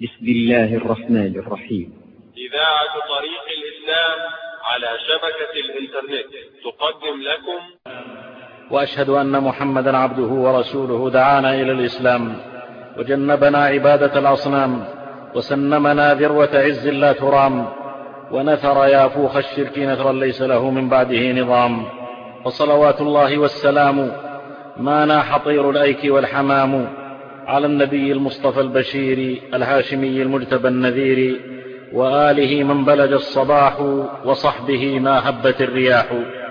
بسم الله الرحمن الرحيم. إذاعة طريق الإسلام على شبكة الإنترنت تقدم لكم. وأشهد أن محمدا عبده ورسوله دعانا إلى الإسلام وجنبنا عبادة الأصنام وسنمنا ذروة عز لا ترام ونثر يافوخ الشرك نثرا ليس له من بعده نظام. وصلوات الله والسلام ما ناح طير الأيك والحمام على النبي المصطفى البشير الهاشمي المجتبى النذير وآله من بلج الصباح وصحبه ما هبت الرياح.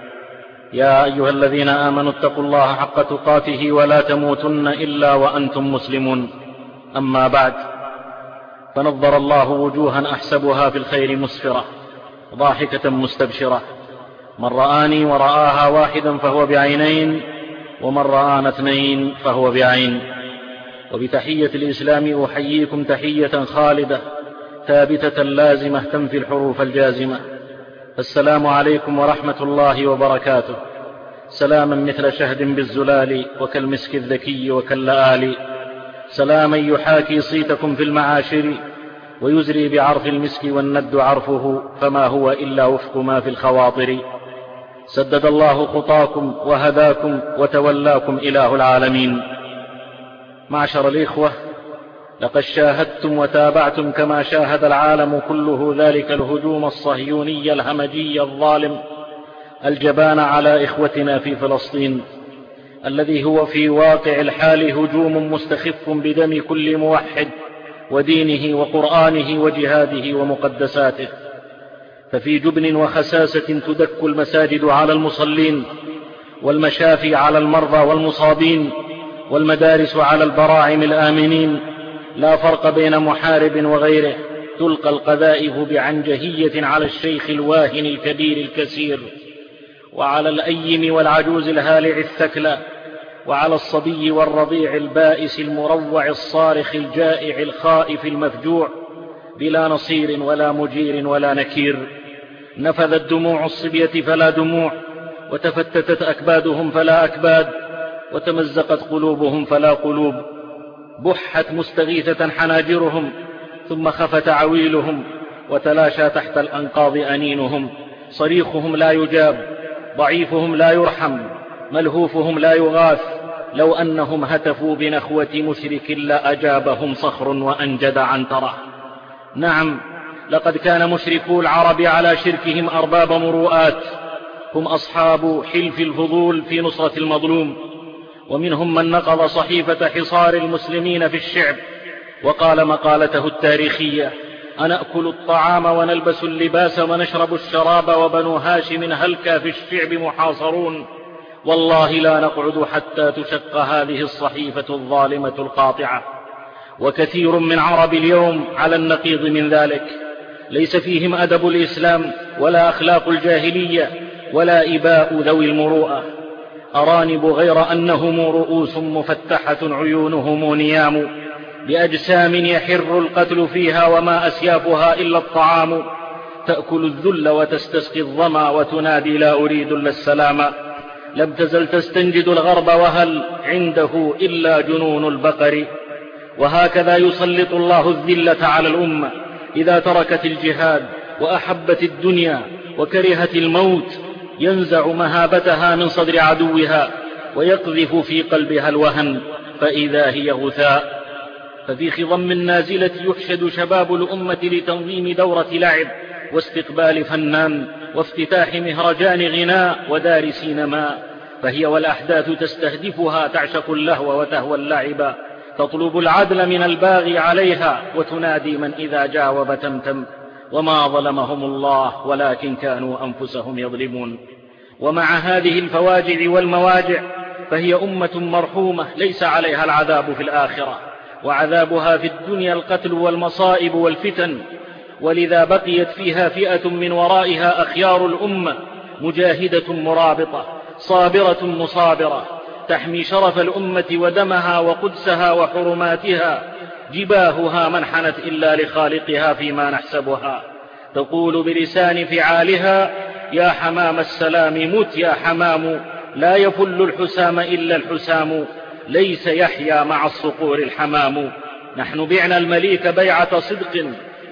يا أيها الذين آمنوا اتقوا الله حق تقاته ولا تموتن إلا وأنتم مسلمون. أما بعد، فنظر الله وجوها أحسبها في الخير مسفرة ضاحكة مستبشرة. من رآني ورآها واحدا فهو بعينين، ومن رآنا اثنين فهو بعين. وبتحية الإسلام أحييكم تحية خالدة ثابتة لازمة تنفي الحروف الجازمة. السلام عليكم ورحمة الله وبركاته. سلاما مثل شهد بالزلال وكالمسك الذكي وكاللآل. سلاما يحاكي صيتكم في المعاشر ويزري بعرف المسك والند عرفه، فما هو إلا وفق ما في الخواطر. سدد الله خطاكم وهداكم وتولاكم إله العالمين. معشر الإخوة، لقد شاهدتم وتابعتم كما شاهد العالم كله ذلك الهجوم الصهيوني الهمجي الظالم الجبان على إخوتنا في فلسطين، الذي هو في واقع الحال هجوم مستخف بدم كل موحد ودينه وقرآنه وجهاده ومقدساته. ففي جبن وخساسة تدك المساجد على المصلين، والمشافي على المرضى والمصابين، والمدارس على البراعم الآمنين. لا فرق بين محارب وغيره. تلقى القذائف بعنجهية على الشيخ الواهن الكبير الكسير، وعلى الأيم والعجوز الهالع الثكلى، وعلى الصبي والرضيع البائس المروع الصارخ الجائع الخائف المفجوع، بلا نصير ولا مجير ولا نكير. نفذت دموع الصبية فلا دموع، وتفتتت أكبادهم فلا أكباد، وتمزقت قلوبهم فلا قلوب. بحت مستغيثة حناجرهم، ثم خفت عويلهم، وتلاشى تحت الأنقاض أنينهم. صريخهم لا يجاب، ضعيفهم لا يرحم، ملهوفهم لا يغاث. لو أنهم هتفوا بنخوة مشرك لأجابهم صخر وأنجد عنترة. نعم، لقد كان مشركو العرب على شركهم أرباب مروءات، هم أصحاب حلف الفضول في نصرة المظلوم. ومنهم من نقض صحيفة حصار المسلمين في الشعب وقال مقالته التاريخية: أنأكل الطعام ونلبس اللباس ونشرب الشراب، وبنو هاشم هلكا في الشعب محاصرون. والله لا نقعد حتى تشق هذه الصحيفة الظالمة القاطعة. وكثير من عرب اليوم على النقيض من ذلك، ليس فيهم أدب الإسلام ولا أخلاق الجاهلية ولا إباء ذوي المروءة. أرانب غير أنهم رؤوس مفتحة عيونهم نيام، بأجسام يحر القتل فيها وما أسيافها إلا الطعام. تأكل الذل وتستسقي الظما وتنادي: لا أريد إلا السلام. لم تزل تستنجد الغرب وهل عنده إلا جنون البقر. وهكذا يسلط الله الذلة على الأمة إذا تركت الجهاد وأحبت الدنيا وكرهت الموت. ينزع مهابتها من صدر عدوها ويقذف في قلبها الوهن، فإذا هي غثاء. ففي خضم النازلة يحشد شباب الأمة لتنظيم دورة لعب واستقبال فنان وافتتاح مهرجان غناء ودار سينما. فهي والأحداث تستهدفها تعشق اللهو وتهوى اللعب، تطلب العدل من الباغي عليها وتنادي من إذا جاوب تمتم. وما ظلمهم الله ولكن كانوا أنفسهم يظلمون. ومع هذه الفواجع والمواجع فهي أمة مرحومة ليس عليها العذاب في الآخرة، وعذابها في الدنيا القتل والمصائب والفتن. ولذا بقيت فيها فئة من ورائها أخيار الأمة، مجاهدة مرابطة صابرة مصابرة، تحمي شرف الأمة ودمها وقدسها وحرماتها. جباهها ما انحنت إلا لخالقها فيما نحسبها. تقول بلسان فعالها: يا حمام السلام مت يا حمام، لا يفل الحسام إلا الحسام، ليس يحيا مع الصقور الحمام. نحن بعنا المليك بيعة صدق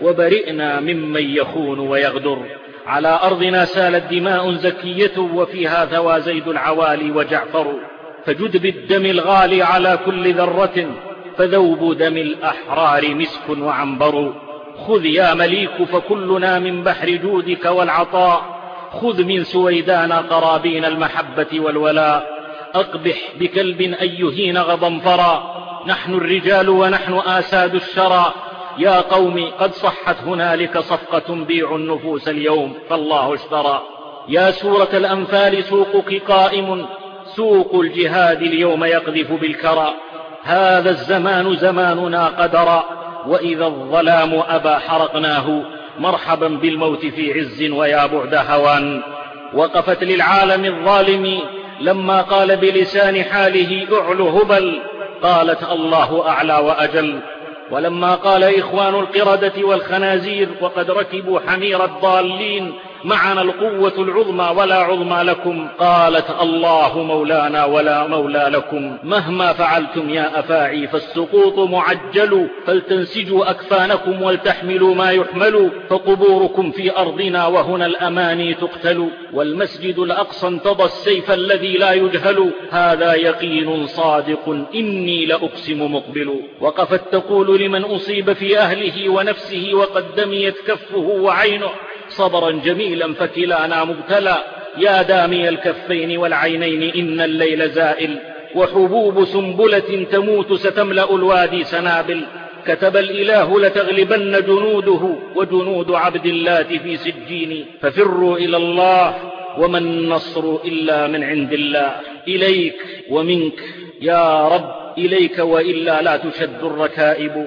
وبرئنا ممن يخون ويغدر. على أرضنا سالت دماء زكية وفيها ثوى زيد العوالي وجعفر. فجد بالدم الغالي على كل ذرة فذوب دم الأحرار مسك وعنبر. خذ يا مليك فكلنا من بحر جودك والعطاء. خذ من سويدان قرابين المحبة والولاء. أقبح بكلب أن يهين غضنفرا. نحن الرجال ونحن آساد الشرى. يا قوم قد صحت هنالك صفقة بيعوا النفوس اليوم فالله اشترى. يا سورة الأنفال سوقك قائم. سوق الجهاد اليوم يقذف بالكرى. هذا الزمان زماننا قدرا. وإذا الظلام أبى حرقناه. مرحبا بالموت في عز ويا بعد هوان. وقفت للعالم الظالم لما قال بلسان حاله أعل هبل. قالت الله أعلى وأجل. ولما قال إخوان القردة والخنازير وقد ركبوا حمير الضالين معنا القوة العظمى ولا عظمى لكم. قالت الله مولانا ولا مولى لكم. مهما فعلتم يا أفاعي فالسقوط معجل. فلتنسجوا أكفانكم ولتحملوا ما يحمل. فقبوركم في أرضنا وهنا الأماني تقتل. والمسجد الأقصى انتضى السيف الذي لا يجهل. هذا يقين صادق إني لأقسم مقبل. وقفت تقول لمن أصيب في أهله ونفسه وقد دميت كفه وعينه. صبرا جميلا فكلانا مبتلى. يا دامي الكفين والعينين إن الليل زائل. وحبوب سنبلة تموت ستملأ الوادي سنابل. كتب الإله لتغلبن جنوده وجنود عبد الله في سجين. ففروا إلى الله وما النصر إلا من عند الله. إليك ومنك يا رب إليك وإلا لا تشد الركائب.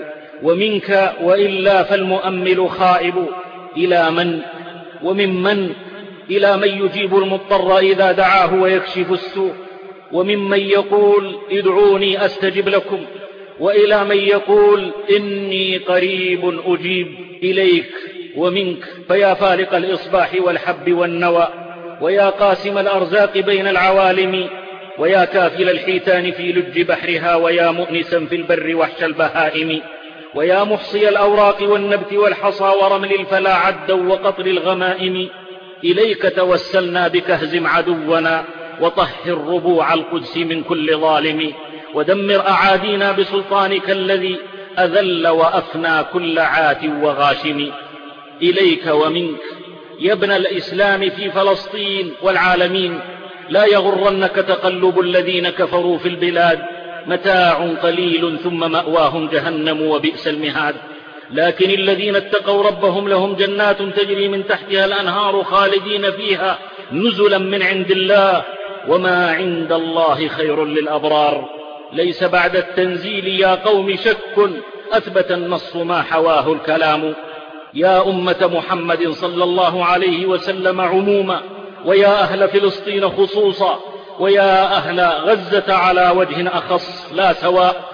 ومنك وإلا فالمؤمل خائب. إلى من وممن؟ إلى من يجيب المضطر إذا دعاه ويكشف السوء. وممن يقول ادعوني أستجب لكم. وإلى من يقول إني قريب أجيب. إليك ومنك فيا فالق الإصباح والحب والنوى. ويا قاسم الأرزاق بين العوالم. ويا كافل الحيتان في لج بحرها. ويا مؤنسا في البر وحش البهائم. ويا محصي الأوراق والنبت والحصى ورمل الفلا عدا وقطر الغمائم. إليك توسلنا بك اهزم عدونا وطهر ربوع القدس من كل ظالم. ودمر أعادينا بسلطانك الذي أذل وأفنى كل عات وغاشم. إليك ومنك يا ابن الإسلام في فلسطين والعالمين. لا يغرنك تقلب الذين كفروا في البلاد. متاع قليل ثم مأواهم جهنم وبئس المهاد. لكن الذين اتقوا ربهم لهم جنات تجري من تحتها الأنهار خالدين فيها نزلا من عند الله. وما عند الله خير للأبرار. ليس بعد التنزيل يا قوم شك أثبت النص ما حواه الكلام. يا أمة محمد صلى الله عليه وسلم عموما. ويا أهل فلسطين خصوصا. ويا أهل غزة على وجه أخص لا سواء.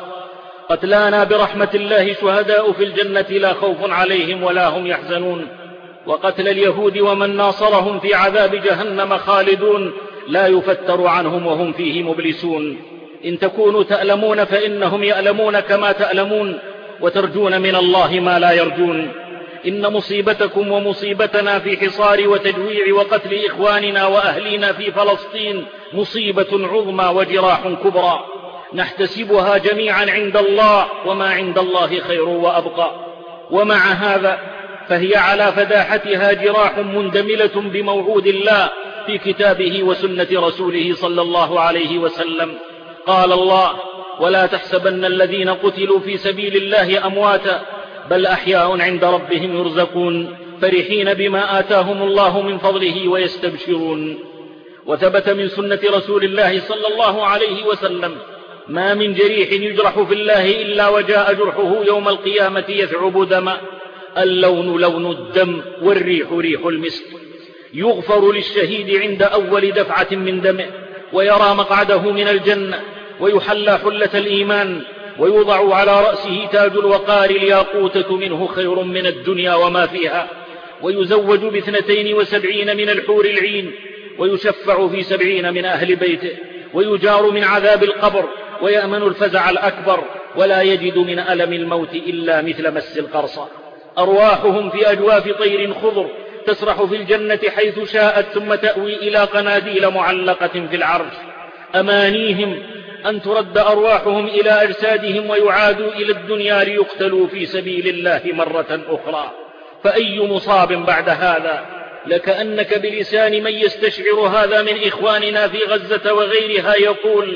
قتلانا برحمة الله شهداء في الجنة لا خوف عليهم ولا هم يحزنون. وقتل اليهود ومن ناصرهم في عذاب جهنم خالدون لا يفتر عنهم وهم فيه مبلسون. إن تكونوا تألمون فإنهم يألمون كما تألمون. وترجون من الله ما لا يرجون. إن مصيبتكم ومصيبتنا في حصار وتجويع وقتل إخواننا وأهلينا في فلسطين مصيبة عظمى وجراح كبرى نحتسبها جميعا عند الله. وما عند الله خير وأبقى. ومع هذا فهي على فداحتها جراح مندملة بموعود الله في كتابه وسنة رسوله صلى الله عليه وسلم. قال الله ولا تحسبن الذين قتلوا في سبيل الله أمواتا بل أحياء عند ربهم يرزقون فرحين بما آتاهم الله من فضله ويستبشرون. وثبت من سنة رسول الله صلى الله عليه وسلم ما من جريح يجرح في الله إلا وجاء جرحه يوم القيامة يثعب دما. اللون لون الدم والريح ريح المسك. يغفر للشهيد عند أول دفعة من دمه ويرى مقعده من الجنة ويحلى حلة الإيمان ويوضع على رأسه تاج الوقار الياقوتة منه خير من الدنيا وما فيها. ويزوج ب72 من الحور العين ويشفع في 70 من أهل بيته. ويجار من عذاب القبر ويأمن الفزع الأكبر ولا يجد من ألم الموت إلا مثل مس القرصة. أرواحهم في أجواف طير خضر تسرح في الجنة حيث شاءت ثم تأوي إلى قناديل معلقة في العرش. أمانيهم أن ترد أرواحهم إلى أجسادهم ويعادوا إلى الدنيا ليقتلوا في سبيل الله مرة أخرى. فأي مصاب بعد هذا؟ لكأنك بلسان من يستشعر هذا من إخواننا في غزة وغيرها يقول: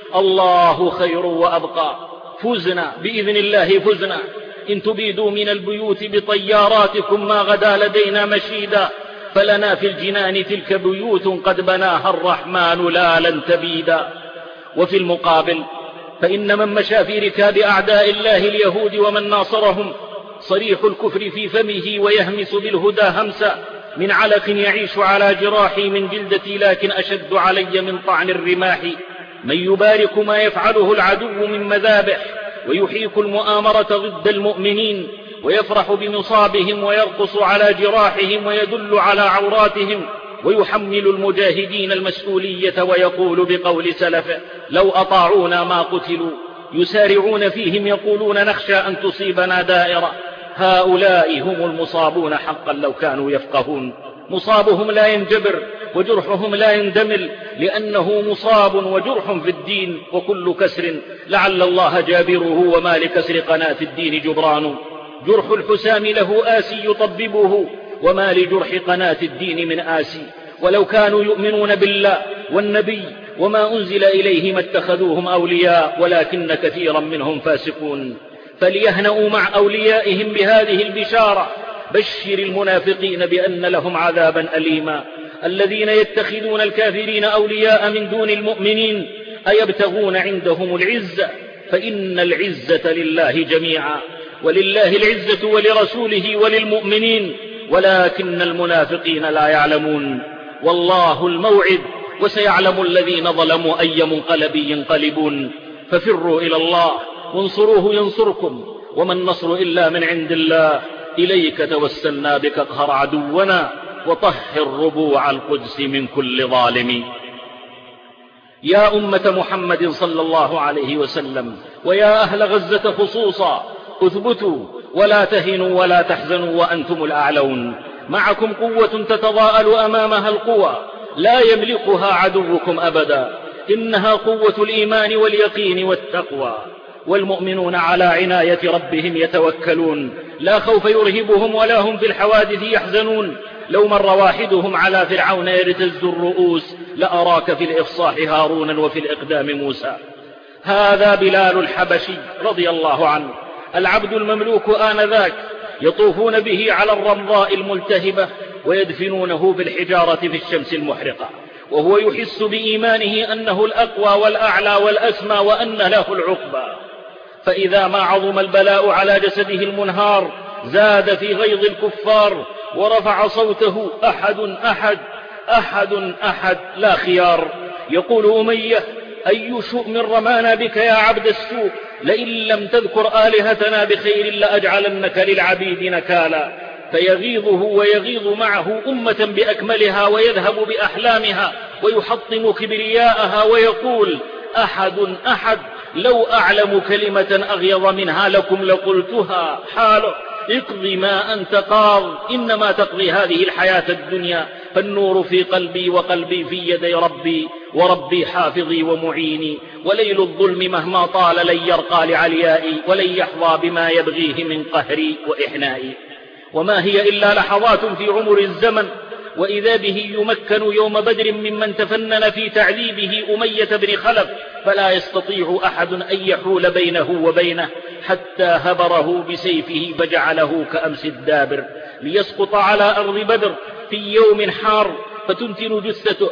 الله خير وأبقى، فزنا بإذن الله، فزنا. إن تبيدوا من البيوت بطياراتكم ما غدا لدينا مشيدا، فلنا في الجنان تلك بيوت قد بناها الرحمن لا لن تبيدا. وفي المقابل فإن من مشى في ركاب أعداء الله اليهود ومن ناصرهم صريح الكفر في فمه ويهمس بالهدى همسا، من علق يعيش على جراحي من جلدتي لكن أشد علي من طعن الرماح. من يبارك ما يفعله العدو من مذابح ويحيك المؤامرة ضد المؤمنين ويفرح بمصابهم ويرقص على جراحهم ويدل على عوراتهم ويحمل المجاهدين المسؤولية ويقول بقول سلفه: لو أطاعونا ما قتلوا. يسارعون فيهم يقولون: نخشى أن تصيبنا دائرة. هؤلاء هم المصابون حقا لو كانوا يفقهون. مصابهم لا ينجبر وجرحهم لا يندمل، لأنه مصاب وجرح في الدين، وكل كسر لعل الله جابره وما لكسر قناة الدين جبران. جرح الحسام له آسي يطببه وما لجرح قناة الدين من آسي. ولو كانوا يؤمنون بالله والنبي وما أنزل إليه ما اتخذوهم أولياء ولكن كثيرا منهم فاسقون. فليهنأوا مع أوليائهم بهذه البشارة: بشر المنافقين بأن لهم عذابا أليما. الذين يتخذون الكافرين أولياء من دون المؤمنين أيبتغون عندهم العزة؟ فإن العزة لله جميعا، ولله العزة ولرسوله وللمؤمنين ولكن المنافقين لا يعلمون. والله الموعد وسيعلم الذين ظلموا أي منقلب ينقلبون. ففروا إلى الله وانصروه ينصركم، وما النصر إلا من عند الله. إليك توسلنا بك اقهر عدونا وطهر ربوع القدس من كل ظالم. يا أمة محمد صلى الله عليه وسلم ويا أهل غزة خصوصا، اثبتوا ولا تهنوا ولا تحزنوا وأنتم الأعلون. معكم قوة تتضاءل أمامها القوى، لا يملكها عدوكم أبدا. إنها قوة الإيمان واليقين والتقوى. والمؤمنون على عناية ربهم يتوكلون، لا خوف يرهبهم ولا هم في الحوادث يحزنون. لو مر واحدهم على فرعون يرتز الرؤوس لأراك في الإفصاح هارونا وفي الإقدام موسى. هذا بلال الحبشي رضي الله عنه، العبد المملوك آنذاك، يطوفون به على الرمضاء الملتهبة ويدفنونه بالحجارة في الشمس المحرقة، وهو يحس بإيمانه أنه الأقوى والأعلى والأسمى وأن له العقبى. فإذا ما عظم البلاء على جسده المنهار زاد في غيظ الكفار ورفع صوته: أحد أحد أحد أحد لا خيار. يقول أمية: أي شؤم رمانا بك يا عبد السوء، لئن لم تذكر آلهتنا بخير لأجعلنك للعبيد نكالا. فيغيظه ويغيظ معه أمة بأكملها ويذهب بأحلامها ويحطم كبرياءها ويقول: أحد أحد، لو أعلم كلمة أغيظ منها لكم لقلتها. حاله: اقضي ما أنت قاض، إنما تقضي هذه الحياة الدنيا، فالنور في قلبي وقلبي في يدي ربي، وربي حافظي ومعيني. وليل الظلم مهما طال لن يرقى لعليائي، ولن يحظى بما يبغيه من قهري وإحنائي. وما هي إلا لحظات في عمر الزمن، وإذا به يمكن يوم بدر ممن تفنن في تعذيبه أمية بن خلف، فلا يستطيع أحد أن يحول بينه وبينه، حتى هبره بسيفه فجعله كأمس الدابر، ليسقط على أرض بدر في يوم حار فتنتن جثته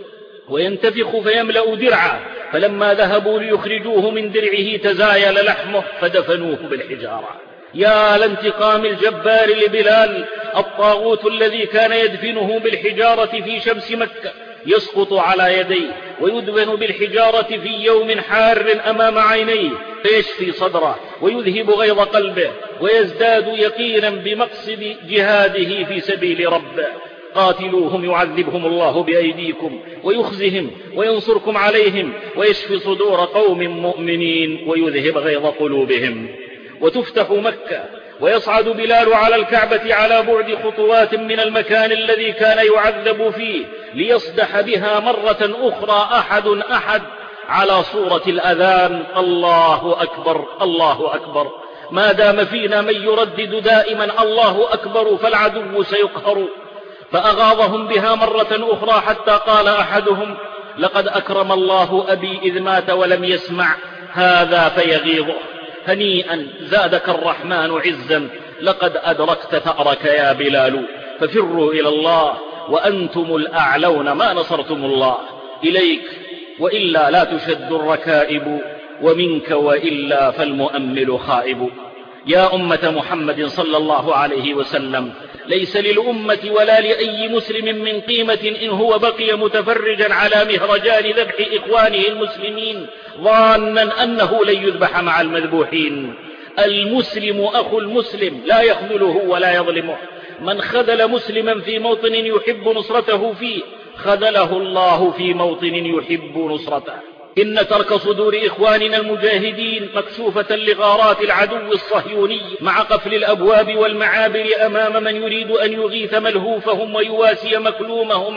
وينتفخ فيملأ درعه. فلما ذهبوا ليخرجوه من درعه تزايل لحمه فدفنوه بالحجارة. يا لانتقام الجبار لبلال، الطاغوت الذي كان يدفنه بالحجارة في شمس مكة يسقط على يديه ويدفن بالحجارة في يوم حار أمام عينيه، فيشفي صدره ويذهب غيظ قلبه ويزداد يقينا بمقصد جهاده في سبيل ربه. قاتلوهم يعذبهم الله بأيديكم ويخزهم وينصركم عليهم ويشفي صدور قوم مؤمنين ويذهب غيظ قلوبهم. وتفتح مكة ويصعد بلال على الكعبة على بعد خطوات من المكان الذي كان يعذب فيه ليصدح بها مرة أخرى أحد على صورة الأذان: الله أكبر الله أكبر. ما دام فينا من يردد دائما الله أكبر فالعدو سيقهر. فأغاظهم بها مرة أخرى حتى قال أحدهم: لقد أكرم الله أبي إذ مات ولم يسمع هذا فيغيظه. هنيئا زادك الرحمن عزا، لقد أدركت ثأرك يا بلال. ففروا إلى الله وأنتم الأعلون ما نصرتم الله. إليك وإلا لا تشد الركائب، ومنك وإلا فالمؤمل خائب. يا أمة محمد صلى الله عليه وسلم، ليس للأمة ولا لأي مسلم من قيمة إن هو بقي متفرجا على مهرجان ذبح إخوانه المسلمين ظانا أنه لن يذبح مع المذبوحين. المسلم أخو المسلم لا يخذله ولا يظلمه. من خذل مسلما في موطن يحب نصرته فيه خذله الله في موطن يحب نصرته. إن ترك صدور إخواننا المجاهدين مكشوفة لغارات العدو الصهيوني مع قفل الأبواب والمعابر أمام من يريد أن يغيث ملهوفهم ويواسي مكلومهم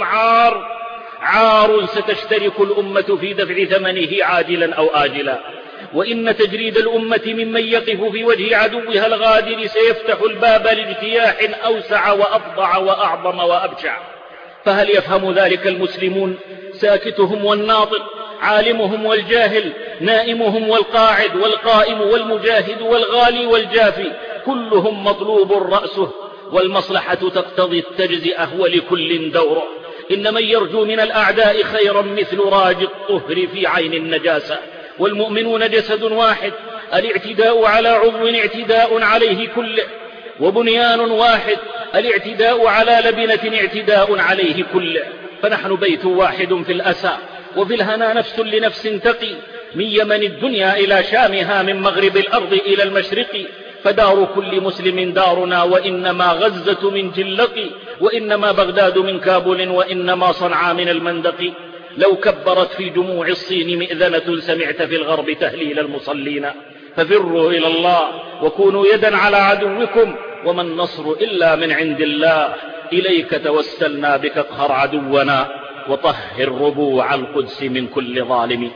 عار ستشترك الأمة في دفع ثمنه عاجلا أو آجلا. وإن تجريد الأمة ممن يقف في وجه عدوها الغادر سيفتح الباب لاجتياح أوسع وأفضع وأعظم وأبشع. فهل يفهم ذلك المسلمون؟ ساكتهم والناطق، عالمهم والجاهل، نائمهم والقاعد، والقائم والمجاهد والغالي والجافي، كلهم مطلوب رأسه، والمصلحة تقتضي التجزئة ولكل دوره. إن من يرجو من الأعداء خيرا مثل راج الطهر في عين النجاسة. والمؤمنون جسد واحد، الاعتداء على عضو اعتداء عليه كله، وبنيان واحد، الاعتداء على لبنة اعتداء عليه كله. فنحن بيت واحد في الأسى، وفي الهنا نفس لنفس تقي، من يمن الدنيا إلى شامها، من مغرب الأرض إلى المشرق. فدار كل مسلم دارنا، وإنما غزة من جلق، وإنما بغداد من كابل، وإنما صنعاء من المندق. لو كبرت في جموع الصين مئذنة سمعت في الغرب تهليل المصلين. ففروا إلى الله وكونوا يدا على عدوكم، وما النصر إلا من عند الله. إليك توسلنا بك اقهر عدونا، وطهر ربوع القدس من كل ظالم.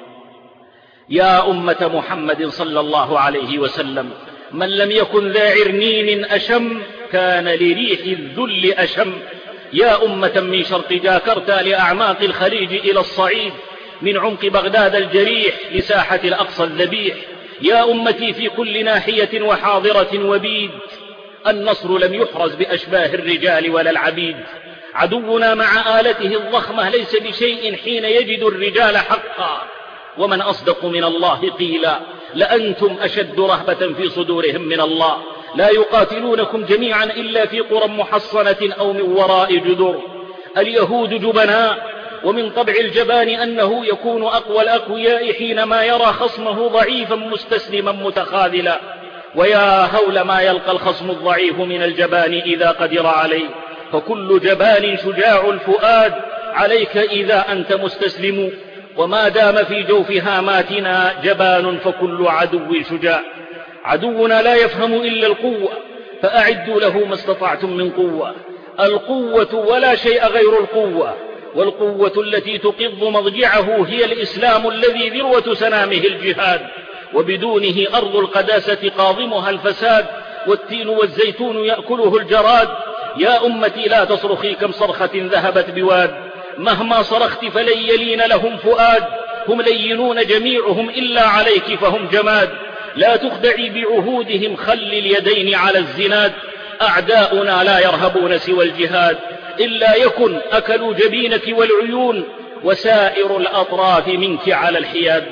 يا أمة محمد صلى الله عليه وسلم، من لم يكن ذا عرنين أشم كان لريح الذل أشم. يا أمة من شرق جاكرتا لأعماق الخليج إلى الصعيد، من عمق بغداد الجريح لساحة الأقصى الذبيح. يا أمتي في كل ناحية وحاضرة وبيد، النصر لم يحرز بأشباه الرجال ولا العبيد. عدونا مع آلته الضخمة ليس بشيء حين يجد الرجال حقا. ومن أصدق من الله قيلا، لأنتم أشد رهبة في صدورهم من الله. لا يقاتلونكم جميعا إلا في قرى محصنة أو من وراء جدر. اليهود جبناء، ومن طبع الجبان أنه يكون أقوى الأقوياء حينما يرى خصمه ضعيفا مستسلما متخاذلا. ويا هول ما يلقى الخصم الضعيف من الجبان إذا قدر عليه. فكل جبان شجاع الفؤاد عليك إذا أنت مستسلم. وما دام في جوف هاماتنا جبان فكل عدو شجاع. عدونا لا يفهم إلا القوة، فأعدوا له ما استطعتم من قوة. القوة ولا شيء غير القوة، والقوة التي تقض مضجعه هي الإسلام الذي ذروة سنامه الجهاد، وبدونه أرض القداسة قاضمها الفساد، والتين والزيتون يأكله الجراد. يا أمتي لا تصرخي كم صرخة ذهبت بواد، مهما صرخت فلن يلين لهم فؤاد. هم لينون جميعهم إلا عليك فهم جماد. لا تخدعي بعهودهم، خل اليدين على الزناد. أعداؤنا لا يرهبون سوى الجهاد، إلا يكن أكلوا جبينك والعيون، وسائر الأطراف منك على الحياد.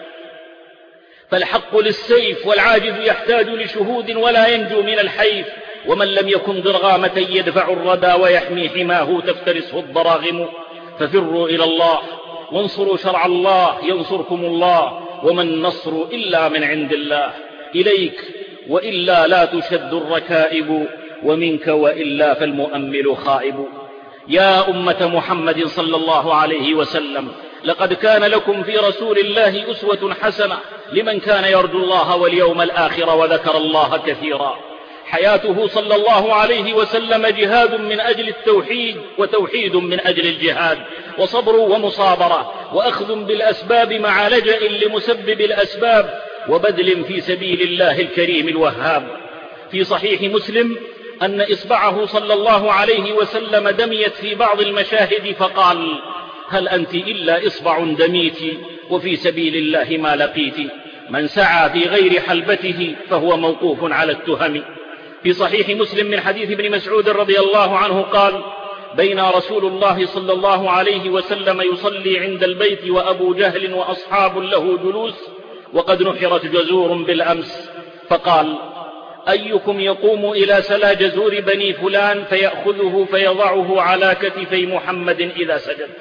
فالحق للسيف، والعاجز يحتاج لشهود ولا ينجو من الحيف. ومن لم يكن ضرغامة يدفع الردى ويحمي حماه تفترسه الضراغم. ففروا إلى الله وانصروا شرع الله ينصركم الله، وما النصر إلا من عند الله. إليك وإلا لا تشد الركائب، ومنك وإلا فالمؤمل خائب. يا أمة محمد صلى الله عليه وسلم، لقد كان لكم في رسول الله أسوة حسنة لمن كان يرجو الله واليوم الآخر وذكر الله كثيرا. حياته صلى الله عليه وسلم جهاد من أجل التوحيد وتوحيد من أجل الجهاد، وصبر ومصابرة، وأخذ بالأسباب مع لجأ لمسبب الأسباب، وبذل في سبيل الله الكريم الوهاب. في صحيح مسلم أن إصبعه صلى الله عليه وسلم دميت في بعض المشاهد فقال: هل أنت إلا إصبع دميت وفي سبيل الله ما لقيت؟ من سعى في غير حلبته فهو موقوف على التهم. في صحيح مسلم من حديث ابن مسعود رضي الله عنه قال: بين رسول الله صلى الله عليه وسلم يصلي عند البيت وأبو جهل وأصحاب له جلوس وقد نحرت جزور بالأمس، فقال: أيكم يقوم إلى سلا جزور بني فلان فيأخذه فيضعه على كتفي محمد إذا سجد؟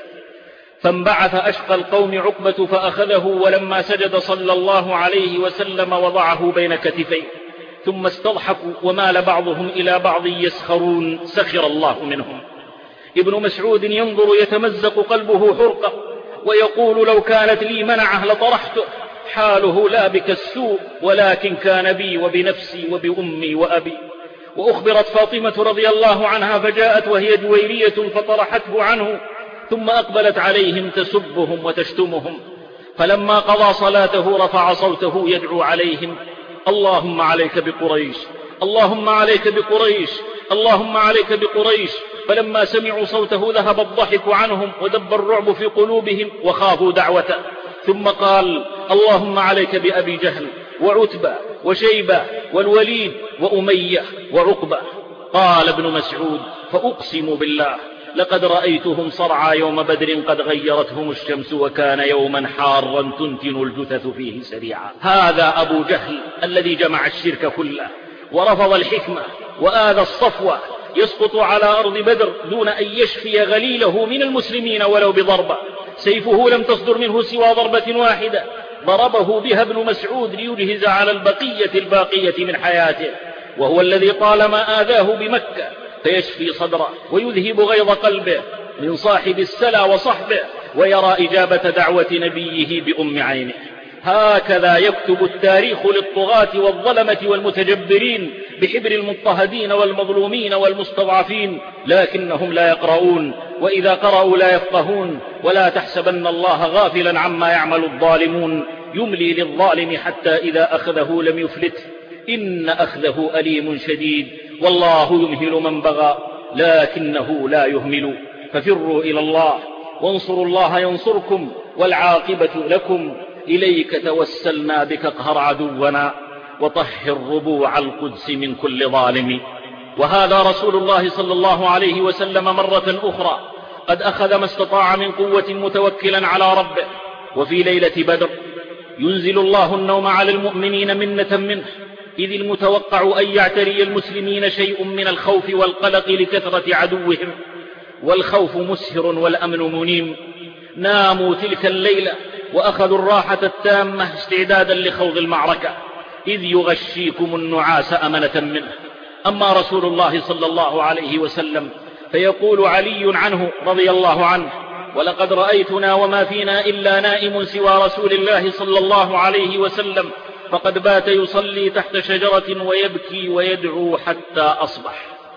فانبعث أشقى القوم عقبة فأخذه، ولما سجد صلى الله عليه وسلم وضعه بين كتفيه، ثم استضحكوا ومال بعضهم إلى بعض يسخرون، سخر الله منهم. ابن مسعود ينظر يتمزق قلبه حرقة ويقول: لو كانت لي منعه لطرحته. حاله لا بك السوء، ولكن كان بي وبنفسي وبأمي وأبي. وأخبرت فاطمة رضي الله عنها فجاءت وهي جويرية فطرحته عنه، ثم أقبلت عليهم تسبهم وتشتمهم. فلما قضى صلاته رفع صوته يدعو عليهم: اللهم عليك بقريش، اللهم عليك بقريش، اللهم عليك بقريش. فلما سمعوا صوته ذهب الضحك عنهم ودب الرعب في قلوبهم وخافوا دعوته، ثم قال: اللهم عليك بأبي جهل وعتبة وشيبة والوليد وأمية وعقبة. قال ابن مسعود: فأقسم بالله لقد رأيتهم صرعى يوم بدر قد غيرتهم الشمس، وكان يوما حارا تنتن الجثث فيه سريعا. هذا أبو جهل الذي جمع الشرك كله ورفض الحكمة وآذى الصفوة، يسقط على أرض بدر دون أن يشفي غليله من المسلمين ولو بضربة. سيفه لم تصدر منه سوى ضربة واحدة ضربه بها ابن مسعود ليجهز على البقية الباقية من حياته، وهو الذي طالما آذاه بمكة فيشفي صدره ويذهب غيظ قلبه من صاحب السلا وصحبه، ويرى إجابة دعوة نبيه بأم عينه. هكذا يكتب التاريخ للطغاة والظلمة والمتجبرين بحبر المضطهدين والمظلومين والمستضعفين، لكنهم لا يقرؤون، وإذا قرأوا لا يفقهون. ولا تحسبن الله غافلا عما يعمل الظالمون، يملي للظالم حتى إذا أخذه لم يفلته، إن أخذه أليم شديد، والله يمهل من بغى لكنه لا يهمل. ففروا إلى الله وانصروا الله ينصركم والعاقبة لكم. إليك توسلنا بك اقهر عدونا وطهر ربوع القدس من كل ظالم. وهذا رسول الله صلى الله عليه وسلم مرة أخرى قد أخذ ما استطاع من قوة متوكلا على ربه. وفي ليلة بدر ينزل الله النوم على المؤمنين منة منه، إذ المتوقع أن يعتري المسلمين شيء من الخوف والقلق لكثرة عدوهم، والخوف مسهر والأمن منيم. ناموا تلك الليلة وأخذوا الراحة التامة استعدادا لخوض المعركة، إذ يغشيكم النعاس أمنة منه. أما رسول الله صلى الله عليه وسلم فيقول علي عنه رضي الله عنه: ولقد رأيتنا وما فينا إلا نائم سوى رسول الله صلى الله عليه وسلم، فقد بات يصلي تحت شجرة ويبكي ويدعو حتى أصبح.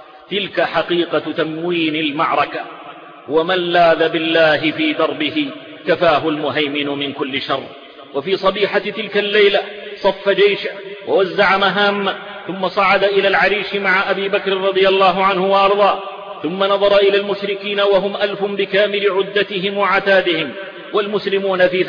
تلك حقيقة تموين المعركة، ومن لاذ بالله في دربه كفاه المهيمن من كل شر. وفي صبيحة تلك الليلة صف جيشه ووزع مهامه، ثم صعد إلى العريش مع أبي بكر رضي الله عنه وأرضاه، ثم نظر إلى المشركين وهم 1000 بكامل عدتهم وعتادهم، والمسلمون في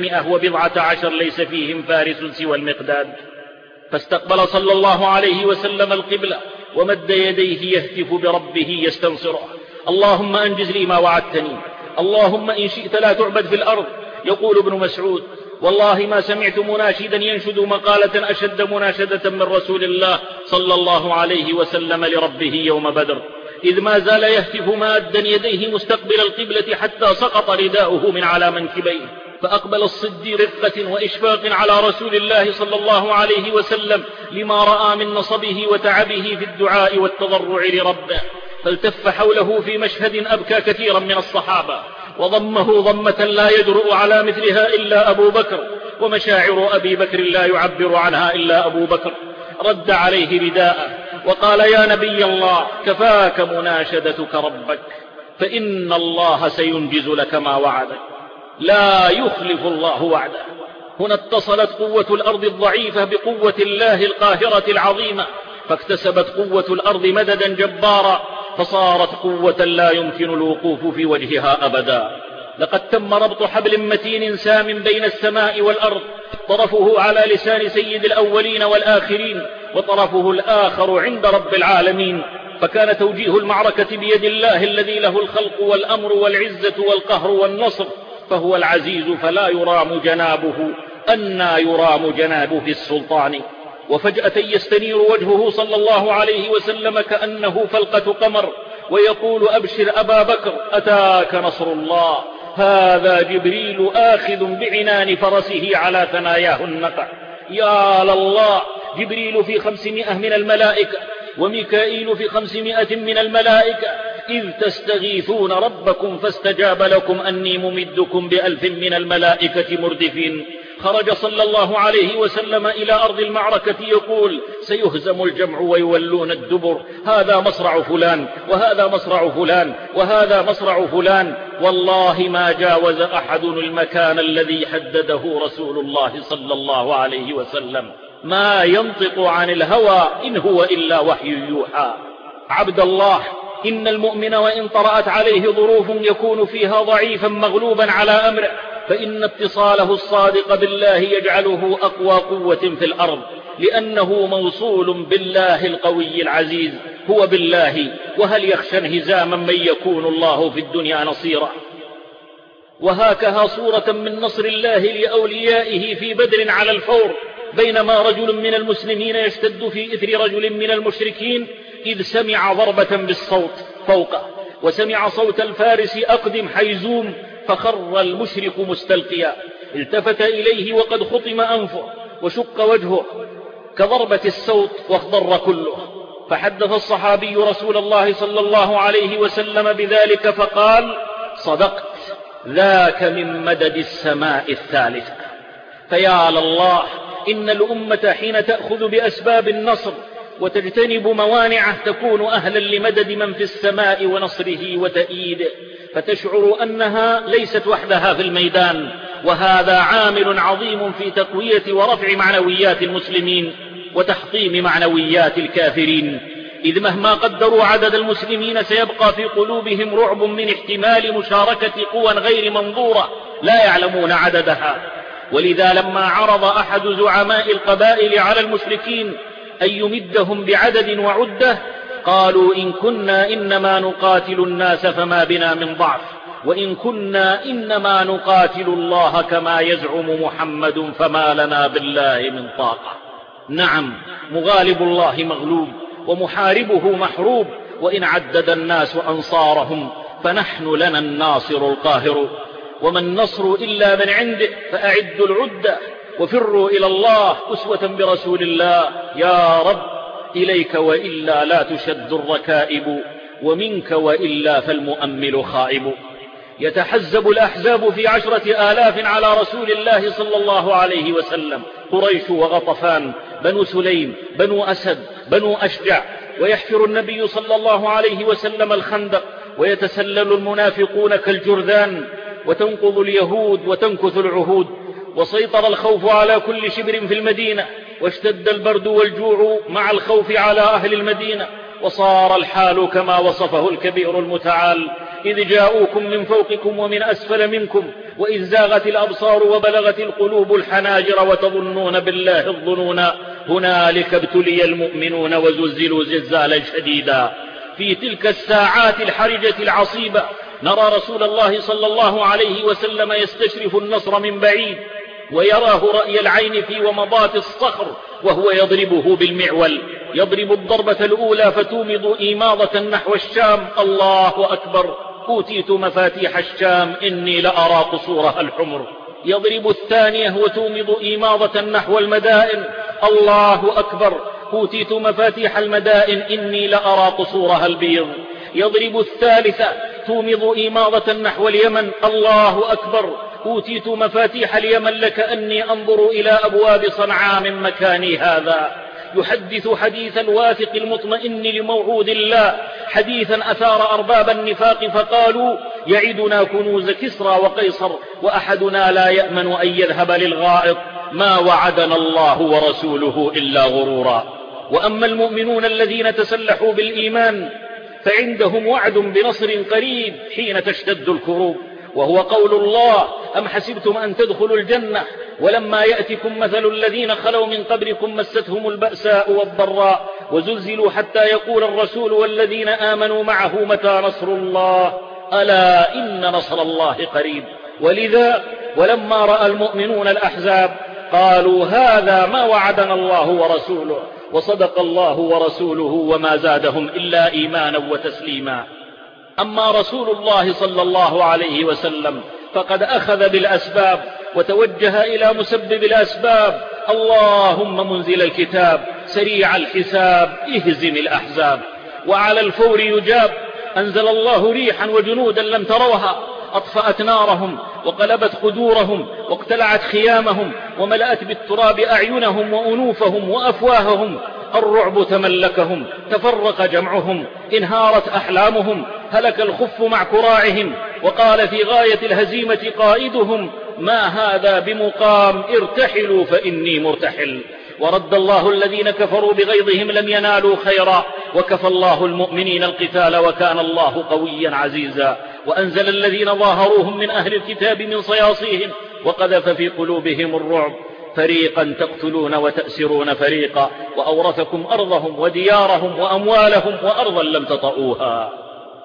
314 ليس فيهم فارس سوى المقداد. فاستقبل صلى الله عليه وسلم القبلة ومد يديه يهتف بربه يستنصره: اللهم أنجز لي ما وعدتني، اللهم إن شئت لا تعبد في الأرض. يقول ابن مسعود: والله ما سمعت مناشدا ينشد مقالة أشد مناشدة من رسول الله صلى الله عليه وسلم لربه يوم بدر، إذ ما زال يهتف مادا يديه مستقبل القبلة حتى سقط رداؤه من على منكبيه. فأقبل الصديق رفقة وإشفاق على رسول الله صلى الله عليه وسلم لما رأى من نصبه وتعبه في الدعاء والتضرع لربه، فالتف حوله في مشهد أبكى كثيرا من الصحابة، وضمه ضمة لا يجرؤ على مثلها إلا أبو بكر، ومشاعر أبي بكر لا يعبر عنها إلا أبو بكر. رد عليه رداءه وقال: يا نبي الله، كفاك مناشدتك ربك، فإن الله سينجز لك ما وعدك، لا يخلف الله وعده. هنا اتصلت قوة الأرض الضعيفة بقوة الله القاهرة العظيمة، فاكتسبت قوة الأرض مددا جبارا، فصارت قوة لا يمكن الوقوف في وجهها أبدا. لقد تم ربط حبل متين سام بين السماء والأرض، طرفه على لسان سيد الأولين والآخرين، وطرفه الآخر عند رب العالمين، فكان توجيه المعركة بيد الله الذي له الخلق والأمر والعزة والقهر والنصر، فهو العزيز فلا يرام جنابه، أنى يرام جنابه في السلطان. وفجأة يستنير وجهه صلى الله عليه وسلم كأنه فلقة قمر، ويقول: أبشر أبا بكر، أتاك نصر الله، هذا جبريل آخذ بعنان فرسه على ثناياه النقع. يا لله، جبريل في 500 من الملائكة، وميكائيل في 500 من الملائكة، إذ تستغيثون ربكم فاستجاب لكم أني ممدكم ب1000 من الملائكة مردفين. خرج صلى الله عليه وسلم إلى أرض المعركة يقول: سيهزم الجمع ويولون الدبر، هذا مصرع فلان، وهذا مصرع فلان، وهذا مصرع فلان. والله ما جاوز أحد المكان الذي حدده رسول الله صلى الله عليه وسلم، ما ينطق عن الهوى إن هو إلا وحي يوحى. عبد الله، إن المؤمن وإن طرأت عليه ظروف يكون فيها ضعيفا مغلوبا على أمره، فإن اتصاله الصادق بالله يجعله أقوى قوة في الأرض، لأنه موصول بالله القوي العزيز، هو بالله. وهل يخشى انهزاما من يكون الله في الدنيا نصيرا؟ وهكذا صورة من نصر الله لأوليائه في بدر على الفور، بينما رجل من المسلمين يشتد في إثر رجل من المشركين، إذ سمع ضربة بالصوت فوقه، وسمع صوت الفارس أقدم حيزوم، فخر المشرك مستلقيا، التفت إليه وقد خطم أنفه وشق وجهه كضربة الصوت واخضر كله، فحدث الصحابي رسول الله صلى الله عليه وسلم بذلك فقال: صدقت، ذاك من مدد السماء الثالثة. فيا لله، إن الأمة حين تأخذ بأسباب النصر وتجتنب موانعه تكون أهلا لمدد من في السماء ونصره وتأييده، فتشعر أنها ليست وحدها في الميدان. وهذا عامل عظيم في تقوية ورفع معنويات المسلمين وتحطيم معنويات الكافرين، إذ مهما قدروا عدد المسلمين سيبقى في قلوبهم رعب من احتمال مشاركة قوى غير منظورة لا يعلمون عددها. ولذا لما عرض أحد زعماء القبائل على المشركين أن يمدهم بعدد وعدة، قالوا: إن كنا إنما نقاتل الناس فما بنا من ضعف، وإن كنا إنما نقاتل الله كما يزعم محمد فما لنا بالله من طاقة. نعم، مغالب الله مغلوب، ومحاربه محروب، وإن عدد الناس أنصارهم فنحن لنا الناصر القاهر، وما النصر إلا من عنده، فأعدوا العدة وفروا إلى الله أسوة برسول الله. يا رب، إليك وإلا لا تشد الركائب، ومنك وإلا فالمؤمل خائب. يتحزب الأحزاب في 10,000 على رسول الله صلى الله عليه وسلم، قريش وغطفان، بنو سليم، بنو أسد، بنو أشجع، ويحفر النبي صلى الله عليه وسلم الخندق، ويتسلل المنافقون كالجرذان، وتنقض اليهود وتنكث العهود، وسيطر الخوف على كل شبر في المدينة، واشتد البرد والجوع مع الخوف على أهل المدينة، وصار الحال كما وصفه الكبير المتعال: إذ جاءوكم من فوقكم ومن أسفل منكم، وإذ زاغت الأبصار وبلغت القلوب الحناجر وتظنون بالله الظنونا، هنالك ابتلي المؤمنون وزلزلوا زلزالا شديدا. في تلك الساعات الحرجة العصيبة نرى رسول الله صلى الله عليه وسلم يستشرف النصر من بعيد، ويراه رأي العين في ومضات الصخر، وهو يضربه بالمعول، يضرب الضربة الأولى فتومض إيماضة نحو الشام، الله أكبر، أوتيت مفاتيح الشام إني لأرى قصورها الحمر. يضرب الثانية وتومض إيماضة نحو المدائن، الله أكبر، أوتيت مفاتيح المدائن إني لأرى قصورها البيض. يضرب الثالثة تومض إماضة نحو اليمن. الله أكبر، أوتيت مفاتيح اليمن لكأني أنظر إلى أبواب صنعاء من مكاني هذا. يحدث حديث الواثق المطمئن لموعود الله، حديثا أثار أرباب النفاق فقالوا يعدنا كنوز كسرى وقيصر وأحدنا لا يأمن أن يذهب للغائط. ما وعدنا الله ورسوله إلا غرورا. وأما المؤمنون الذين تسلحوا بالإيمان فعندهم وعد بنصر قريب حين تشتد الكروب، وهو قول الله: أم حسبتم أن تدخلوا الجنة ولما يأتكم مثل الذين خلوا من قبلكم مستهم البأساء والضراء وزلزلوا حتى يقول الرسول والذين آمنوا معه متى نصر الله ألا إن نصر الله قريب. ولذا ولما رأى المؤمنون الأحزاب قالوا هذا ما وعدنا الله ورسوله وصدق الله ورسوله وما زادهم إلا إيمانا وتسليما. أما رسول الله صلى الله عليه وسلم فقد أخذ بالأسباب وتوجه إلى مسبب الأسباب. اللهم منزل الكتاب سريع الحساب اهزم الأحزاب. وعلى الفور يجاب. أنزل الله ريحا وجنودا لم تروها أطفأت نارهم وقلبت خدورهم واقتلعت خيامهم وملأت بالتراب أعينهم وأنوفهم وأفواههم. الرعب تملكهم، تفرق جمعهم، انهارت أحلامهم، هلك الخف مع كراعهم. وقال في غاية الهزيمة قائدهم: ما هذا بمقام، ارتحلوا فإني مرتحل. ورد الله الذين كفروا بغيظهم لم ينالوا خيرا وكفى الله المؤمنين القتال وكان الله قويا عزيزا. وأنزل الذين ظاهروهم من أهل الكتاب من صياصيهم وقذف في قلوبهم الرعب. فريقا تقتلون وتأسرون فريقا وأورثكم أرضهم وديارهم وأموالهم وأرضا لم تطئوها.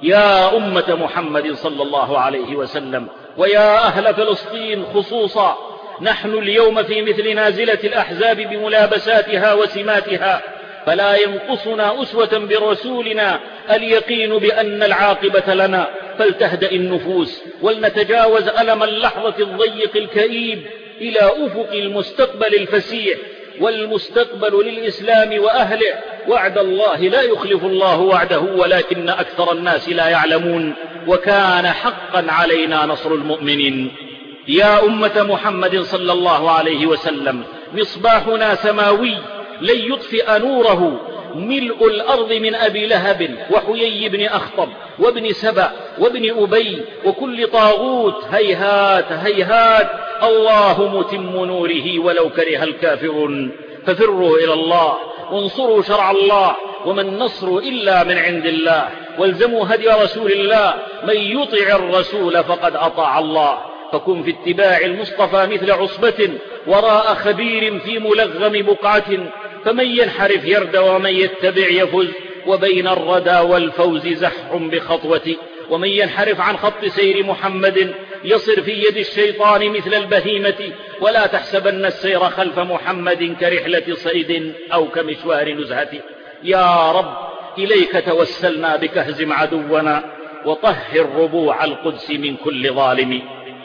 يا أمة محمد صلى الله عليه وسلم ويا أهل فلسطين خصوصا، نحن اليوم في مثل نازلة الأحزاب بملابساتها وسماتها، فلا ينقصنا أسوة برسولنا اليقين بأن العاقبة لنا. فلتهدأ النفوس ولنتجاوز ألم اللحظة الضيق الكئيب إلى أفق المستقبل الفسيح، والمستقبل للإسلام وأهله. وعد الله لا يخلف الله وعده ولكن أكثر الناس لا يعلمون، وكان حقا علينا نصر المؤمنين. يا أمة محمد صلى الله عليه وسلم مصباحنا سماوي لن يطفئ نوره ملء الأرض من أبي لهب وحيي بن أخطب وابن سبأ وابن أبي وكل طاغوت. هيهات هيهات، الله متم نوره ولو كره الكافرون. ففروا إلى الله وانصروا شرع الله، وما النصر إلا من عند الله. والزموا هدي رسول الله، من يطع الرسول فقد أطاع الله. فكن في اتباع المصطفى مثل عصبة وراء خبير في ملغم بقعة، فمن ينحرف يردى ومن يتبع يفز، وبين الردى والفوز زحف بخطوة. ومن ينحرف عن خط سير محمد يصر في يد الشيطان مثل البهيمة. ولا تحسبن السير خلف محمد كرحلة صيد أو كمشوار نزهة. يا رب إليك توسلنا بك اهزم عدونا وطهر ربوع القدس من كل ظالم.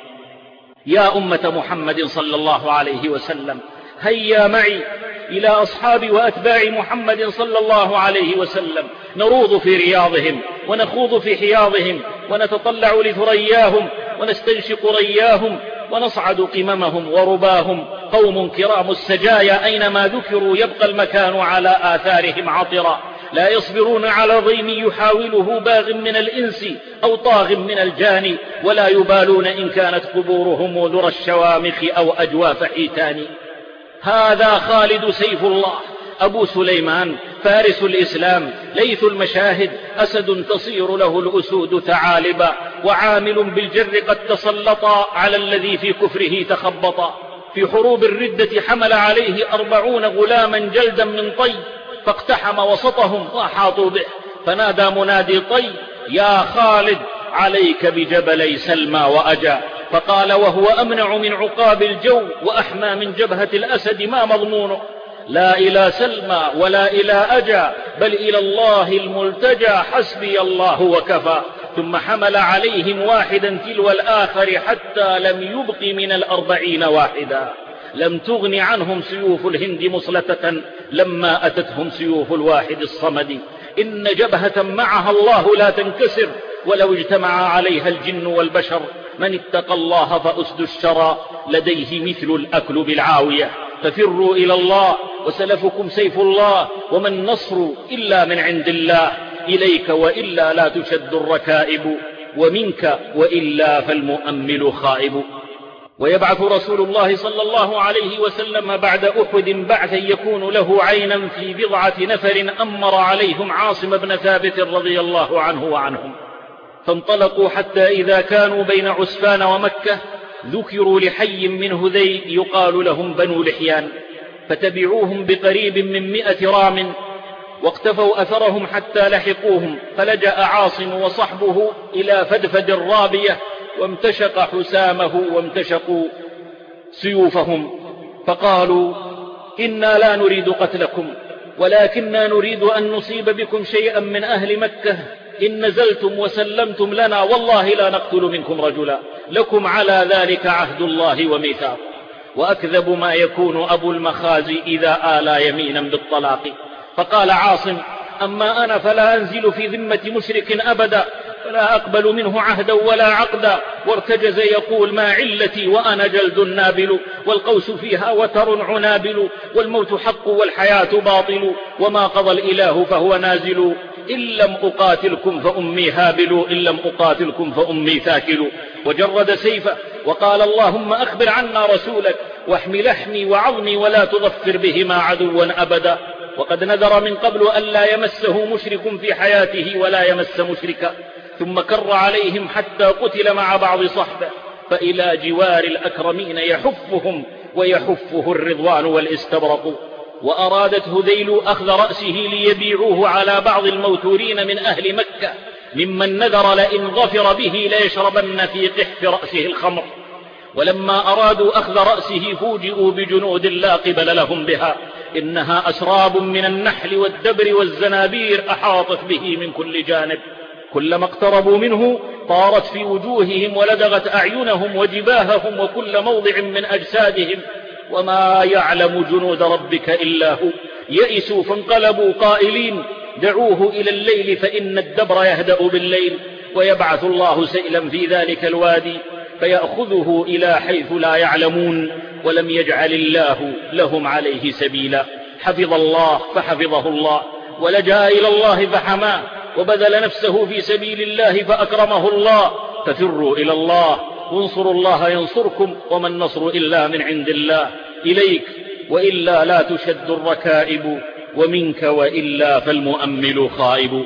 يا أمة محمد صلى الله عليه وسلم هيا معي إلى أصحاب وأتباع محمد صلى الله عليه وسلم، نروض في رياضهم ونخوض في حياضهم ونتطلع لثرياهم ونستنشق رياهم ونصعد قممهم ورباهم. قوم كرام السجايا أينما ذكروا يبقى المكان على آثارهم عطرا، لا يصبرون على ضيم يحاوله باغ من الإنس أو طاغ من الجان، ولا يبالون إن كانت قبورهم ذرى الشوامخ أو أجواف حيتان. هذا خالد سيف الله أبو سليمان فارس الإسلام، ليث المشاهد، أسد تصير له الأسود ثعالبا، وعامل بالجر قد تسلط على الذي في كفره تخبط. في حروب الردة حمل عليه 40 غلاما جلدا من طي، فاقتحم وسطهم وأحاطوا به، فنادى منادي طي: يا خالد عليك بجبلي سلمى وأجا. فقال وهو أمنع من عقاب الجو وأحمى من جبهة الأسد: ما مضمونه؟ لا إلى سلمى ولا إلى أجا، بل إلى الله الملتجى، حسبي الله وكفى. ثم حمل عليهم واحدا تلو الآخر حتى لم يبق من 40 واحدا. لم تغن عنهم سيوف الهند مصلتة لما أتتهم سيوف الواحد الصمد. إن جبهة معها الله لا تنكسر، ولو اجتمع عليها الجن والبشر. من اتقى الله فأسد الشرى، لديه مثل الأكل بالعاوية. ففروا إلى الله، وسلفكم سيف الله، وما النصر إلا من عند الله. إليك وإلا لا تشد الركائب، ومنك وإلا فالمؤمل خائب. ويبعث رسول الله صلى الله عليه وسلم بعد أحد بعثا يكون له عينا في بضعة نفر أمر عليهم عاصم بن ثابت رضي الله عنه وعنهم. فانطلقوا حتى إذا كانوا بين عسفان ومكة ذكروا لحي من هذيل يقال لهم بنو لحيان، فتبعوهم بقريب من 100 رام، واقتفوا أثرهم حتى لحقوهم. فلجأ عاصم وصحبه إلى فدفد الرابية، وامتشق حسامه وامتشقوا سيوفهم، فقالوا: إنا لا نريد قتلكم، ولكننا نريد أن نصيب بكم شيئا من أهل مكة. إن نزلتم وسلمتم لنا والله لا نقتل منكم رجلا، لكم على ذلك عهد الله وميثاق. وأكذب ما يكون أبو المخازي إذا آلى يمينا بالطلاق. فقال عاصم: أما أنا فلا أنزل في ذمة مشرك أبدا، فلا أقبل منه عهدا ولا عقدا. وارتجز يقول: ما علتي وأنا جلد نابل، والقوس فيها وتر عنابل، والموت حق والحياة باطل، وما قضى الإله فهو نازل. إن لم أقاتلكم فأمي هابل، إن لم أقاتلكم فأمي ثاكل. وجرد سيفه وقال: اللهم أخبر عنا رسولك، واحم لحمي وعظمي ولا تظفر بهما عدوا أبدا. وقد نذر من قبل أن لا يمسه مشرك في حياته ولا يمس مشركا. ثم كر عليهم حتى قتل مع بعض صحبه، فإلى جوار الأكرمين يحفهم ويحفه الرضوان والاستبرق. وأرادت هذيل أخذ رأسه ليبيعوه على بعض الموتورين من أهل مكة، ممن نذر لئن ظفر به ليشربن في قحف رأسه الخمر. ولما أرادوا أخذ رأسه فوجئوا بجنود لا قبل لهم بها، إنها أسراب من النحل والدبر والزنابير أحاطت به من كل جانب. كلما اقتربوا منه طارت في وجوههم ولدغت أعينهم وجباههم وكل موضع من أجسادهم، وما يعلم جنود ربك إلا هو. يئسوا فانقلبوا قائلين: دعوه إلى الليل فإن الدبر يهدأ بالليل. ويبعث الله سيلا في ذلك الوادي فيأخذه إلى حيث لا يعلمون، ولم يجعل الله لهم عليه سبيلا. حفظ الله فحفظه الله، ولجأ إلى الله فحماه، وبذل نفسه في سبيل الله فأكرمه الله. ففروا إلى الله، وانصروا الله ينصركم، وما النصر إلا من عند الله. إليك وإلا لا تشد الركائب، ومنك وإلا فالمؤمل خائب.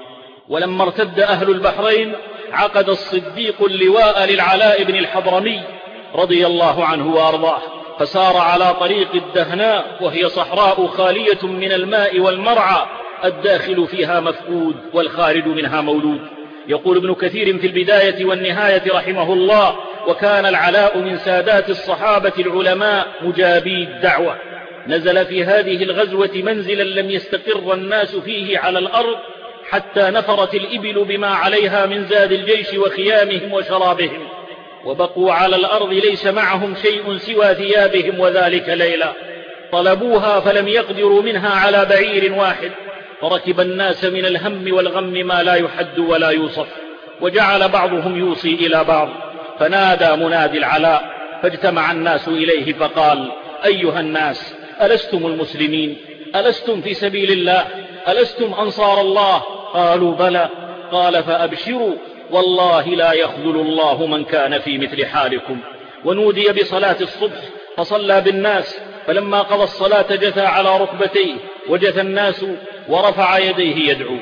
ولما ارتد أهل البحرين عقد الصديق اللواء للعلاء بن الحضرمي رضي الله عنه وأرضاه، فسار على طريق الدهناء، وهي صحراء خالية من الماء والمرعى، الداخل فيها مفقود والخارج منها مولود. يقول ابن كثير في البداية والنهاية رحمه الله: وكان العلاء من سادات الصحابة العلماء مجابي الدعوة. نزل في هذه الغزوة منزلا لم يستقر الناس فيه على الأرض، حتى نفرت الإبل بما عليها من زاد الجيش وخيامهم وشرابهم، وبقوا على الأرض ليس معهم شيء سوى ثيابهم، وذلك ليلا. طلبوها فلم يقدروا منها على بعير واحد، فركب الناس من الهم والغم ما لا يحد ولا يوصف. وجعل بعضهم يوصي إلى بعض، فنادى منادي العلاء، فاجتمع الناس إليه فقال: أيها الناس، ألستم المسلمين؟ ألستم في سبيل الله؟ ألستم أنصار الله؟ قالوا: بلى. قال: فأبشروا، والله لا يخذل الله من كان في مثل حالكم. ونودي بصلاة الصبح فصلى بالناس، فلما قضى الصلاة جثى على ركبتيه، وجثى الناس ورفع يديه يدعو.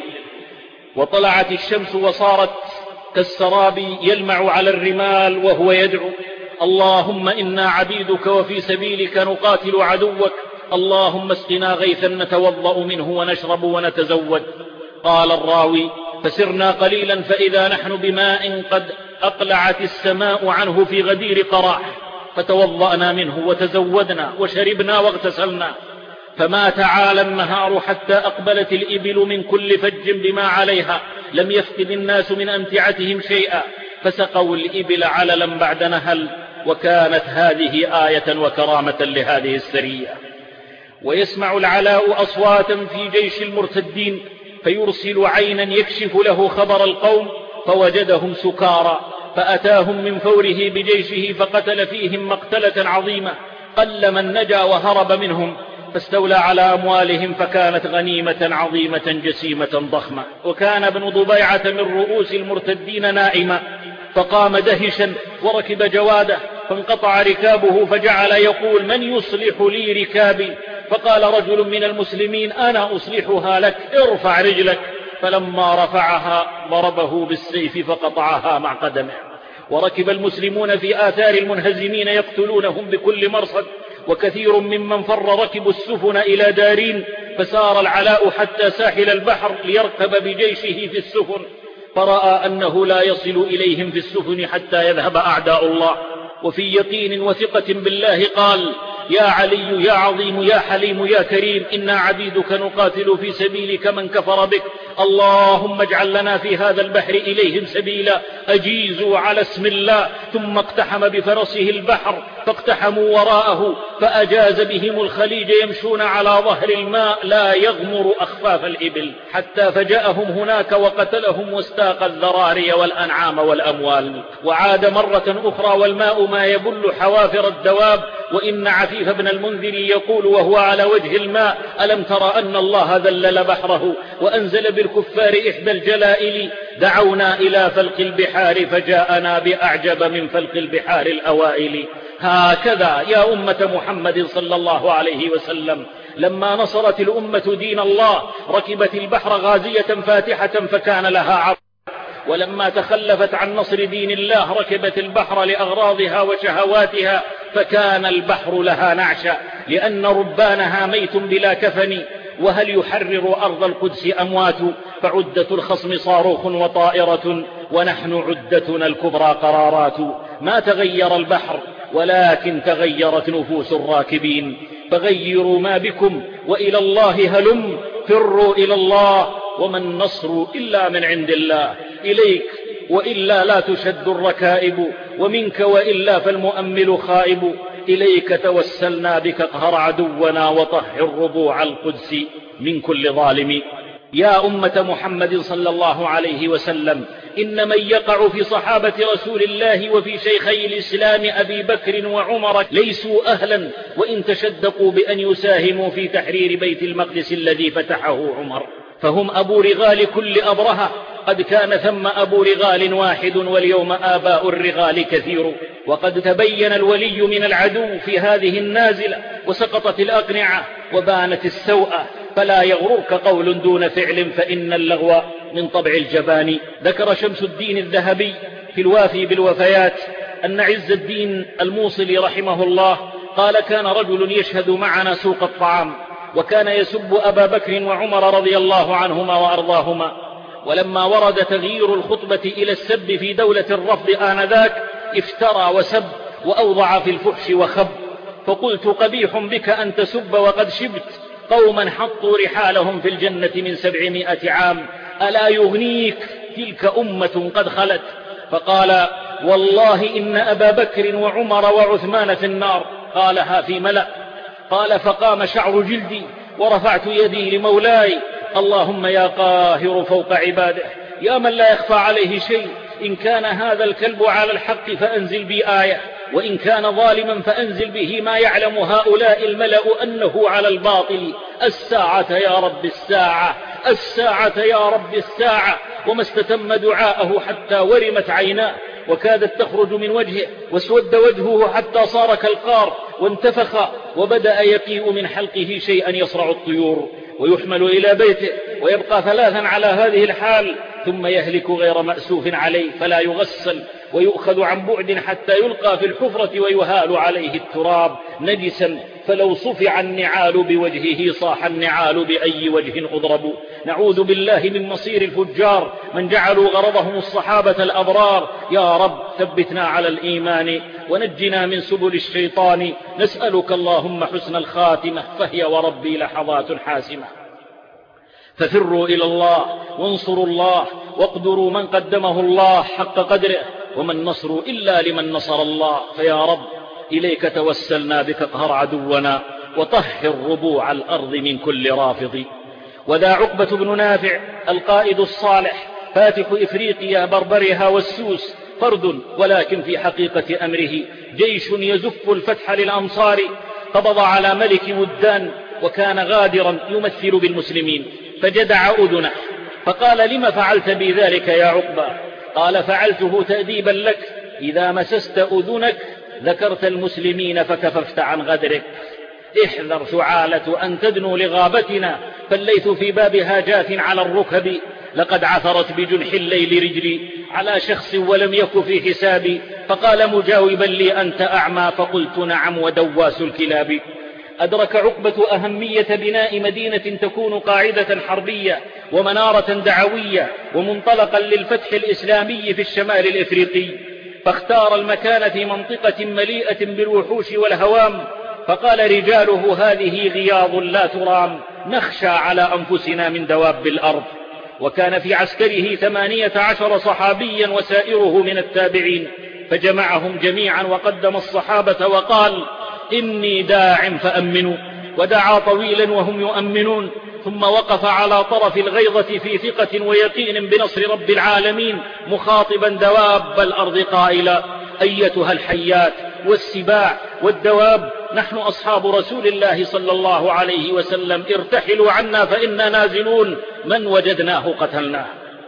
وطلعت الشمس وصارت كالسراب يلمع على الرمال وهو يدعو: اللهم إنا عبيدك وفي سبيلك نقاتل عدوك، اللهم اسقنا غيثا نتوضأ منه ونشرب ونتزود. قال الراوي: فسرنا قليلا فإذا نحن بماء قد أقلعت السماء عنه في غدير قراح، فتوضأنا منه وتزودنا وشربنا واغتسلنا. فما تعالى النهار حتى أقبلت الإبل من كل فج بما عليها، لم يفقد الناس من أمتعتهم شيئا، فسقوا الإبل عللا بعد نهل. وكانت هذه آية وكرامة لهذه السرية. ويسمع العلاء أصواتا في جيش المرتدين فيرسل عينا يكشف له خبر القوم فوجدهم سكارى، فأتاهم من فوره بجيشه فقتل فيهم مقتلة عظيمة، قل من نجا وهرب منهم، فاستولى على أموالهم فكانت غنيمة عظيمة جسيمة ضخمة. وكان ابن ضبيعة من رؤوس المرتدين نائما، فقام دهشا وركب جواده، فانقطع ركابه فجعل يقول: من يصلح لي ركابي؟ فقال رجل من المسلمين: أنا أصلحها لك، ارفع رجلك. فلما رفعها ضربه بالسيف فقطعها مع قدمه. وركب المسلمون في آثار المنهزمين يقتلونهم بكل مرصد، وكثير ممن فر ركبوا السفن إلى دارين، فسار العلاء حتى ساحل البحر ليركب بجيشه في السفن، فرأى أنه لا يصل إليهم في السفن حتى يذهب أعداء الله. وفي يقين وثقة بالله قال: يا علي يا عظيم يا حليم يا كريم، إنا عبيدك نقاتل في سبيلك من كفر بك، اللهم اجعل لنا في هذا البحر إليهم سبيلا. أجيزوا على اسم الله. ثم اقتحم بفرسه البحر فاقتحموا وراءه، فأجاز بهم الخليج يمشون على ظهر الماء لا يغمر أخفاف الإبل، حتى فجأهم هناك وقتلهم واستاق الذراري والأنعام والأموال. وعاد مرة أخرى والماء ما يبل حوافر الدواب. وإن عفيف بن المنذر يقول وهو على وجه الماء: ألم تر أن الله ذلل بحره وأنزل بالكفار إحدى الجلائل؟ دعونا إلى فلق البحار فجاءنا بأعجب من فلق البحار الأوائل. هكذا يا أمة محمد صلى الله عليه وسلم، لما نصرت الأمة دين الله ركبت البحر غازية فاتحة فكان لها عرض، ولما تخلفت عن نصر دين الله ركبت البحر لأغراضها وشهواتها فكان البحر لها نعشا، لأن ربانها ميت بلا كفن. وهل يحرر أرض القدس أموات؟ فعدة الخصم صاروخ وطائرة، ونحن عدتنا الكبرى قرارات. ما تغير البحر ولكن تغيرت نفوس الراكبين، فغيروا ما بكم وإلى الله هلم، فروا إلى الله، وما النصر إلا من عند الله. إليك وإلا لا تشد الركائب، ومنك وإلا فالمؤمل خائب. إليك توسلنا بك اقهر عدونا، وطهر ربوع القدس من كل ظالم. يا أمة محمد صلى الله عليه وسلم، إن من يقع في صحابة رسول الله وفي شيخي الإسلام أبي بكر وعمر ليسوا أهلا، وإن تشدقوا بأن يساهموا في تحرير بيت المقدس الذي فتحه عمر، فهم أبو رغال كل أبرهة. قد كان ثم أبو رغال واحد، واليوم آباء الرغال كثير. وقد تبين الولي من العدو في هذه النازلة، وسقطت الأقنعة وبانت السوءة، فلا يغررك قول دون فعل، فإن اللغو من طبع الجبان. ذكر شمس الدين الذهبي في الوافي بالوفيات أن عز الدين الموصلي رحمه الله قال: كان رجل يشهد معنا سوق الطعام، وكان يسب أبا بكر وعمر رضي الله عنهما وأرضاهما، ولما ورد تغيير الخطبة إلى السب في دولة الرفض آنذاك افترى وسب وأوضع في الفحش وخب. فقلت: قبيح بك أن تسب وقد شبت قوما حطوا رحالهم في الجنة من 700 عام، ألا يغنيك تلك أمة قد خلت؟ فقال: والله إن أبا بكر وعمر وعثمان في النار. قالها في ملأ. قال: فقام شعر جلدي ورفعت يدي لمولاي: اللهم يا قاهر فوق عباده، يا من لا يخفى عليه شيء، إن كان هذا الكلب على الحق فأنزل بي آية، وإن كان ظالما فأنزل به ما يعلم هؤلاء الملأ أنه على الباطل. الساعة يا رب الساعة، الساعة يا رب الساعة. وما استتم دعاءه حتى ورمت عيناه وكادت تخرج من وجهه، واسود وجهه حتى صار كالقار وانتفخ، وبدأ يقيء من حلقه شيئا يصرع الطيور، ويحمل إلى بيته ويبقى 3 على هذه الحال، ثم يهلك غير مأسوف عليه، فلا يغسل ويؤخذ عن بعد حتى يلقى في الحفرة ويهال عليه التراب نجسا، فلو صفع النعال بوجهه صاح النعال بأي وجه أضرب. نعوذ بالله من مصير الفجار من جعلوا غرضهم الصحابة الأبرار. يا رب ثبتنا على الإيمان ونجنا من سبل الشيطان. نسألك اللهم حسن الخاتمة، فهي وربي لحظات حاسمة. ففروا إلى الله وانصروا الله، واقدروا من قدمه الله حق قدره، وما النصر إلا لمن نصر الله. فيا رب إليك توسلنا بك اقهر عدونا، وطهر ربوع الأرض من كل رافض. وذا عقبة بن نافع القائد الصالح فاتح إفريقيا بربرها والسوس فرد، ولكن في حقيقة أمره جيش يزف الفتح للأمصار. قبض على ملك ودان وكان غادرا يمثل بالمسلمين، فجدع أذنه فقال: لم فعلت بي ذلك يا عقبة؟ قال: فعلته تأديبا لك، إذا مسست أذنك ذكرت المسلمين فكففت عن غدرك. احذر شعالة أن تدنو لغابتنا، فالليث في بابها جاث على الركب. لقد عثرت بجنح الليل رجلي على شخص ولم يك في حسابي. فقال مجاوبا لي: أنت أعمى؟ فقلت: نعم، ودواس الكلاب. أدرك عقبة أهمية بناء مدينة تكون قاعدة حربية ومنارة دعوية ومنطلقا للفتح الإسلامي في الشمال الإفريقي، فاختار المكان في منطقة مليئة بالوحوش والهوام. فقال رجاله: هذه غياض لا ترام، نخشى على أنفسنا من دواب الأرض. وكان في عسكره 18 صحابيا وسائره من التابعين، فجمعهم جميعا وقدم الصحابة وقال: إني داع فأمنوا. ودعا طويلا وهم يؤمنون، ثم وقف على طرف الغيضة في ثقة ويقين بنصر رب العالمين، مخاطبا دواب الأرض قائلا: أيتها الحيات والسباع والدواب، نحن أصحاب رسول الله صلى الله عليه وسلم، ارتحلوا عنا فإنا نازلون، من وجدناه قتلناه.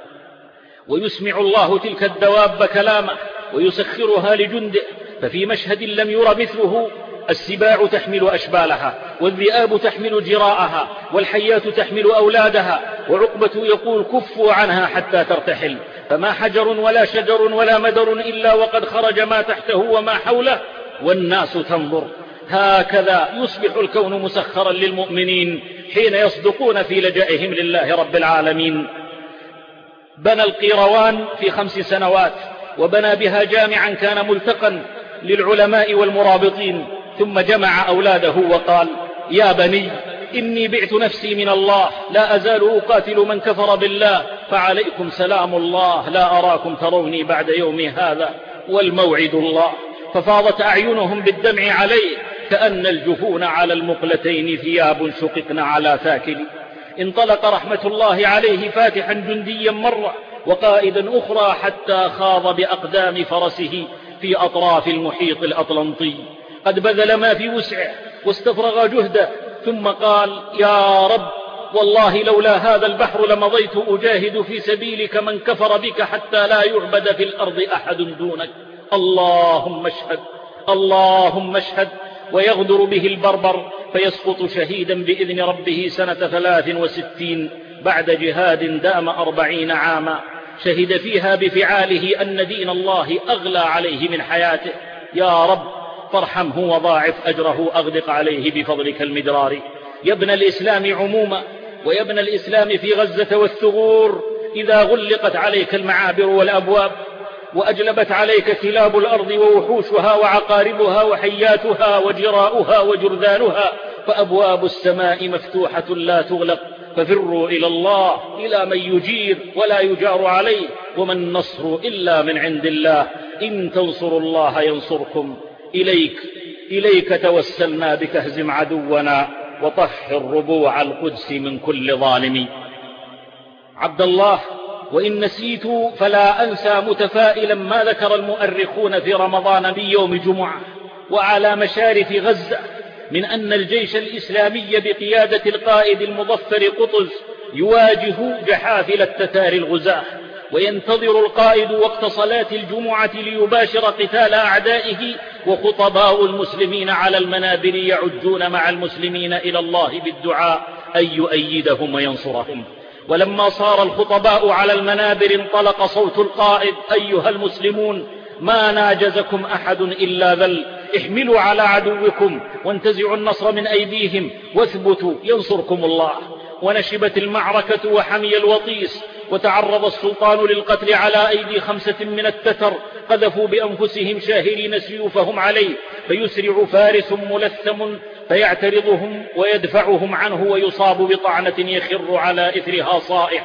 ويسمع الله تلك الدواب كلامه ويسخرها لجنده، ففي مشهد لم ير مثله: السباع تحمل أشبالها، والذئاب تحمل جراءها، والحيات تحمل أولادها، وعقبة يقول: كفوا عنها حتى ترتحل. فما حجر ولا شجر ولا مدر إلا وقد خرج ما تحته وما حوله، والناس تنظر. هكذا يصبح الكون مسخرا للمؤمنين حين يصدقون في لجائهم لله رب العالمين. بنى القيروان في 5 سنوات، وبنى بها جامعا كان ملتقا للعلماء والمرابطين، ثم جمع أولاده وقال: يا بني، إني بعت نفسي من الله، لا أزال أقاتل من كفر بالله، فعليكم سلام الله، لا أراكم تروني بعد يومي هذا، والموعد الله. ففاضت أعينهم بالدمع عليه، كأن الجفون على المقلتين ثياب شققن على ثاكل. انطلق رحمة الله عليه فاتحا جنديا مرة وقائدا أخرى، حتى خاض بأقدام فرسه في أطراف المحيط الأطلنطي. قد بذل ما في وسعه واستفرغ جهده، ثم قال: يا رب، والله لولا هذا البحر لمضيت أجاهد في سبيلك من كفر بك حتى لا يعبد في الأرض أحد دونك. اللهم اشهد، اللهم اشهد. ويغدر به البربر فيسقط شهيدا بإذن ربه سنة 63 بعد جهاد دام 40 عاما، شهد فيها بفعاله أن دين الله أغلى عليه من حياته. يا رب فارحمه وضاعف أجره، أغدق عليه بفضلك المدرار. يا ابن الإسلام عموما، ويا ابن الإسلام في غزة والثغور، إذا غلقت عليك المعابر والأبواب، وأجلبت عليك كلاب الأرض ووحوشها وعقاربها وحياتها وجراؤها وجرذانها، فأبواب السماء مفتوحة لا تغلق، ففروا إلى الله، إلى من يجير ولا يجار عليه، وما النصر إلا من عند الله. إن تنصروا الله ينصركم. إليك توسلنا بك، اهزم عدونا وطهر ربوع القدس من كل ظالم. عبد الله، وإن نسيت فلا أنسى متفائلا ما ذكر المؤرخون في رمضان من يوم جمعة وعلى مشارف غزة من أن الجيش الإسلامي بقيادة القائد المظفر قطز يواجه جحافل التتار الغزاة، وينتظر القائد وقت صلاة الجمعة ليباشر قتال أعدائه، وخطباء المسلمين على المنابر يعجون مع المسلمين إلى الله بالدعاء أن يؤيدهم وينصرهم. ولما صار الخطباء على المنابر انطلق صوت القائد: أيها المسلمون، ما ناجزكم أحد إلا ذل، احملوا على عدوكم وانتزعوا النصر من أيديهم واثبتوا ينصركم الله. ونشبت المعركة وحمي الوطيس، وتعرض السلطان للقتل على أيدي 5 من التتر قذفوا بأنفسهم شاهرين سيوفهم عليه، فيسرع فارس ملثم فيعترضهم ويدفعهم عنه، ويصاب بطعنة يخر على إثرها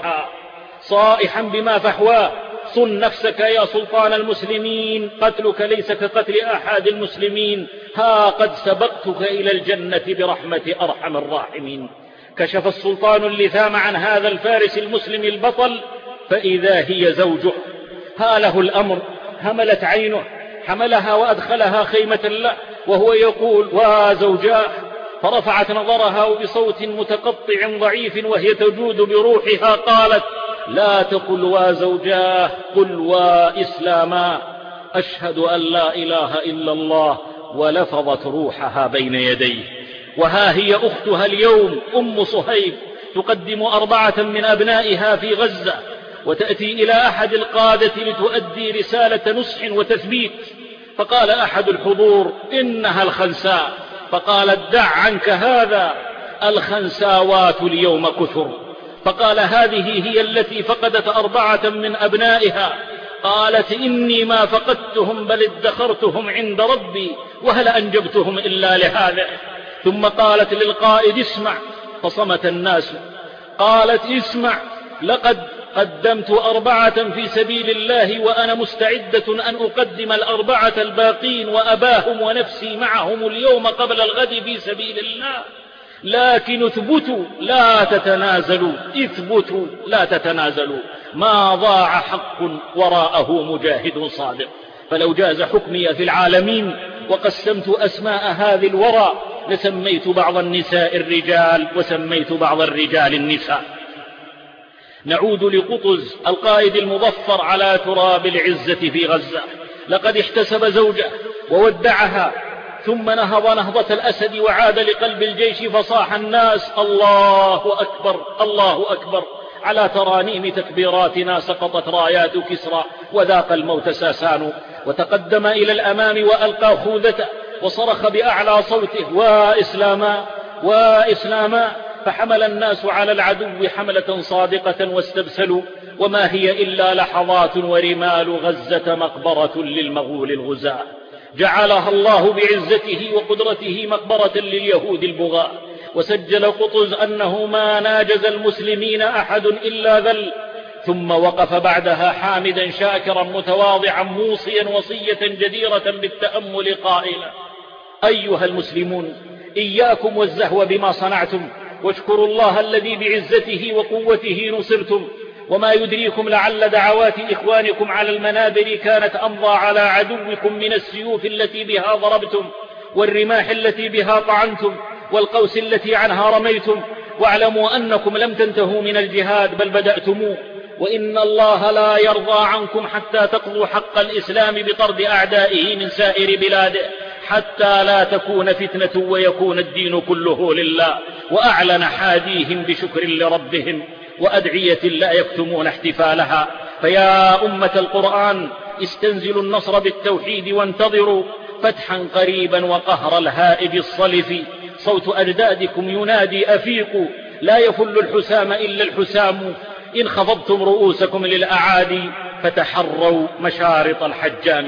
صائحا بما فحواه: صن نفسك يا سلطان المسلمين، قتلك ليس كقتل أحد المسلمين، ها قد سبقتك إلى الجنة برحمة أرحم الراحمين. كشف السلطان اللثام عن هذا الفارس المسلم البطل فإذا هي زوجه. هاله الأمر، هملت عينه، حملها وأدخلها خيمة له وهو يقول: وزوجاه. فرفعت نظرها وبصوت متقطع ضعيف وهي تجود بروحها قالت: لا تقل وزوجاه، قل وإسلاما، أشهد أن لا إله إلا الله، ولفظت روحها بين يديه. وها هي أختها اليوم أم صهيب تقدم 4 من أبنائها في غزة، وتأتي إلى أحد القادة لتؤدي رسالة نصح وتثبيت. فقال أحد الحضور: إنها الخنساء. فقالت: دع عنك هذا، الخنساوات اليوم كثر. فقال: هذه هي التي فقدت 4 من أبنائها. قالت: إني ما فقدتهم بل ادخرتهم عند ربي، وهل أنجبتهم إلا لهذا. ثم قالت للقائد: اسمع. فصمت الناس. قالت: اسمع، لقد قدمت 4 في سبيل الله، وأنا مستعدة أن أقدم 4 الباقين وأباهم ونفسي معهم اليوم قبل الغد في سبيل الله، لكن اثبتوا لا تتنازلوا، اثبتوا لا تتنازلوا، ما ضاع حق وراءه مجاهد صادق. فلو جاز حكمي في العالمين وقسمت أسماء هذه الورى لسميت بعض النساء الرجال وسميت بعض الرجال النساء. نعود لقطز القائد المظفر على تراب العزة في غزة. لقد احتسب زوجه وودعها، ثم نهض نهضة الأسد وعاد لقلب الجيش، فصاح الناس: الله أكبر، الله أكبر. على ترانيم تكبيراتنا سقطت رايات كسرى وذاق الموت ساسان. وتقدم إلى الأمام وألقى خوذته وصرخ بأعلى صوته: وإسلاما، وإسلاما. فحمل الناس على العدو حملة صادقة واستبسلوا، وما هي إلا لحظات ورمال غزة مقبرة للمغول الغزاة. جعلها الله بعزته وقدرته مقبرة لليهود البغاة. وسجل قطز أنه ما ناجز المسلمين أحد إلا ذل. ثم وقف بعدها حامدا شاكرا متواضعا موصيا وصية جديرة بالتأمل قائلا: أيها المسلمون، إياكم والزهو بما صنعتم، واشكروا الله الذي بعزته وقوته نصرتم. وما يدريكم لعل دعوات إخوانكم على المنابر كانت أمضى على عدوكم من السيوف التي بها ضربتم، والرماح التي بها طعنتم، والقوس التي عنها رميتم. واعلموا أنكم لم تنتهوا من الجهاد بل بدأتموه، وإن الله لا يرضى عنكم حتى تقضوا حق الإسلام بطرد أعدائه من سائر بلاده، حتى لا تكون فتنة ويكون الدين كله لله. وأعلن حاديهم بشكر لربهم وأدعية لا يكتمون احتفالها. فيا أمة القرآن، استنزلوا النصر بالتوحيد وانتظروا فتحا قريبا وقهر الهائج الصلف. صوت أجدادكم ينادي: أفيقوا، لا يفل الحسام إلا الحسام. إن خفضتم رؤوسكم للأعادي فتحروا مشارط الحجام.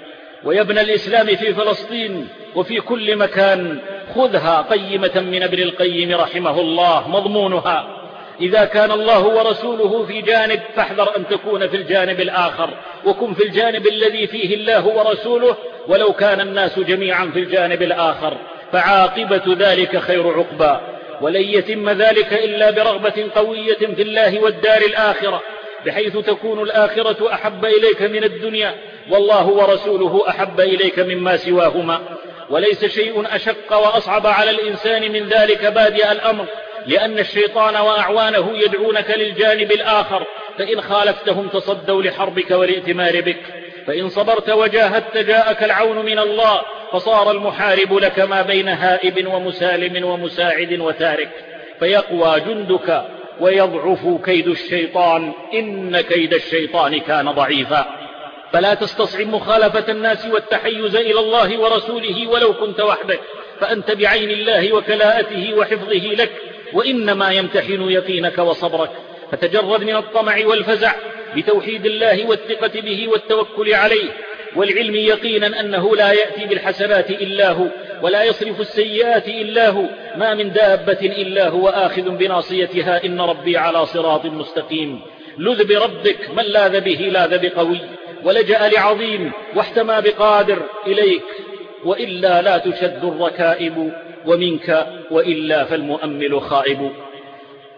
ويا ابن الإسلام في فلسطين وفي كل مكان، خذها قيمة من ابن القيم رحمه الله مضمونها: إذا كان الله ورسوله في جانب فاحذر أن تكون في الجانب الآخر، وكن في الجانب الذي فيه الله ورسوله ولو كان الناس جميعا في الجانب الآخر، فعاقبة ذلك خير عقبى. ولن يتم ذلك إلا برغبة قوية في الله والدار الآخرة، بحيث تكون الآخرة أحب إليك من الدنيا، والله ورسوله أحب إليك مما سواهما. وليس شيء أشق وأصعب على الإنسان من ذلك بادئ الأمر، لأن الشيطان وأعوانه يدعونك للجانب الآخر، فإن خالفتهم تصدوا لحربك والائتمار بك. فإن صبرت وجاهدت جاءك العون من الله، فصار المحارب لك ما بين هائب ومسالم ومساعد وتارك. فيقوى جندك ويضعف كيد الشيطان، إن كيد الشيطان كان ضعيفا. فلا تستصعب مخالفة الناس والتحيز إلى الله ورسوله ولو كنت وحدك، فأنت بعين الله وكلاءته وحفظه لك، وإنما يمتحن يقينك وصبرك. فتجرد من الطمع والفزع بتوحيد الله والثقة به والتوكل عليه، والعلم يقينا أنه لا يأتي بالحسنات إلا هو، ولا يصرف السيئات إلا هو، ما من دابة إلا هو آخذ بناصيتها، إن ربي على صراط مستقيم. لذ بربك، من لاذ به لاذ بقوي، ولجأ لعظيم واحتمى بقادر إليك، وإلا لا تشد الركائب، ومنك وإلا فالمؤمل خائب.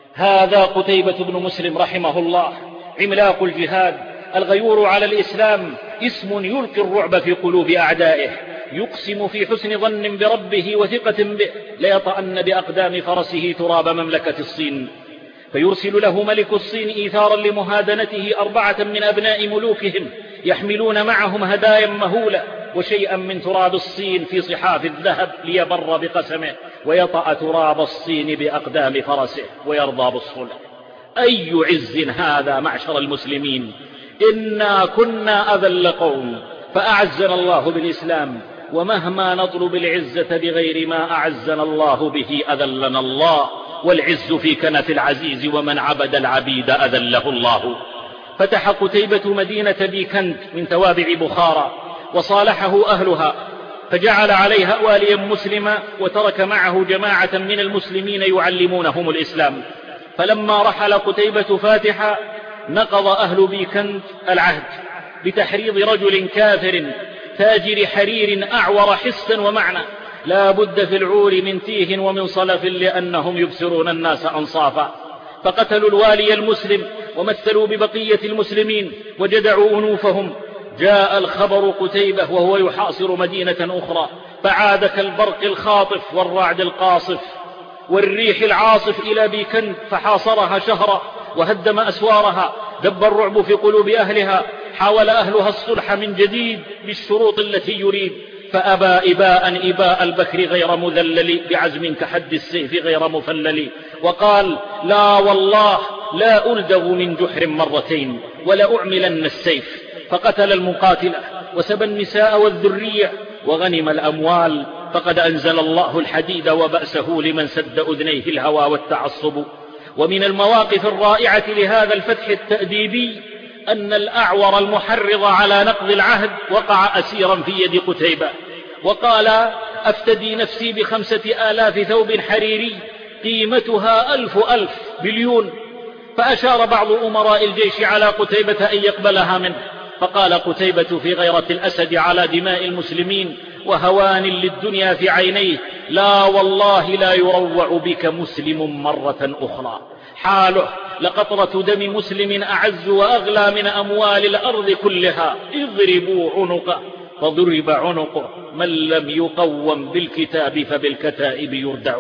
هذا قتيبة بن مسلم رحمه الله، عملاق الجهاد، الغيور على الإسلام، اسم يلقي الرعب في قلوب أعدائه، يقسم في حسن ظن بربه وثقة به ليطأن بأقدام فرسه تراب مملكة الصين، فيرسل له ملك الصين إيثارا لمهادنته 4 من أبناء ملوكهم يحملون معهم هدايا مهولة وشيئا من تراب الصين في صحاف الذهب ليبر بقسمه ويطأ تراب الصين بأقدام فرسه ويرضى بالصلح. أي عز هذا معشر المسلمين! إنا كنا أذل قوم فأعزنا الله بالإسلام، ومهما نطلب العزة بغير ما أعزنا الله به أذلنا الله، والعز في كنف العزيز، ومن عبد العبيد أذله الله. فتح قتيبة مدينة بيكند من توابع بخارى وصالحه أهلها، فجعل عليها واليا مسلما، وترك معه جماعة من المسلمين يعلمونهم الإسلام. فلما رحل قتيبة فاتحا نقض أهل بيكند العهد بتحريض رجل كافر تاجر حرير أعور حسا ومعنى، لا بد في العور من تيه ومن صلف لأنهم يبصرون الناس أنصافا. فقتلوا الوالي المسلم ومثلوا ببقية المسلمين وجدعوا أنوفهم. جاء الخبر قتيبة وهو يحاصر مدينة أخرى، فعاد كالبرق الخاطف والرعد القاصف والريح العاصف إلى بيكند، فحاصرها شهرا وهدم أسوارها، دب الرعب في قلوب أهلها. حاول أهلها الصلح من جديد بالشروط التي يريد، فأبى إباء البكر غير مذلل، بعزم كحد السيف غير مفلل، وقال: لا والله لا ألدغ من جحر مرتين ولأعملن السيف. فقتل المقاتلة وسبى النساء والذرية وغنم الأموال. فقد أنزل الله الحديد وبأسه لمن سد أذنيه الهوى والتعصب. ومن المواقف الرائعة لهذا الفتح التأديبي أن الأعور المحرض على نقض العهد وقع أسيرا في يد قتيبة، وقال: أفتدي نفسي ب5,000 ثوب حريري قيمتها 1000 بليون. فأشار بعض أمراء الجيش على قتيبة أن يقبلها منه، فقال قتيبة في غيرة الأسد على دماء المسلمين وهوان للدنيا في عينيه: لا والله لا يروع بك مسلم مرة أخرى. حاله لقطرة دم مسلم أعز وأغلى من أموال الأرض كلها. اضربوا عنقه، فضرب عنقه. من لم يقوم بالكتاب فبالكتائب يردع.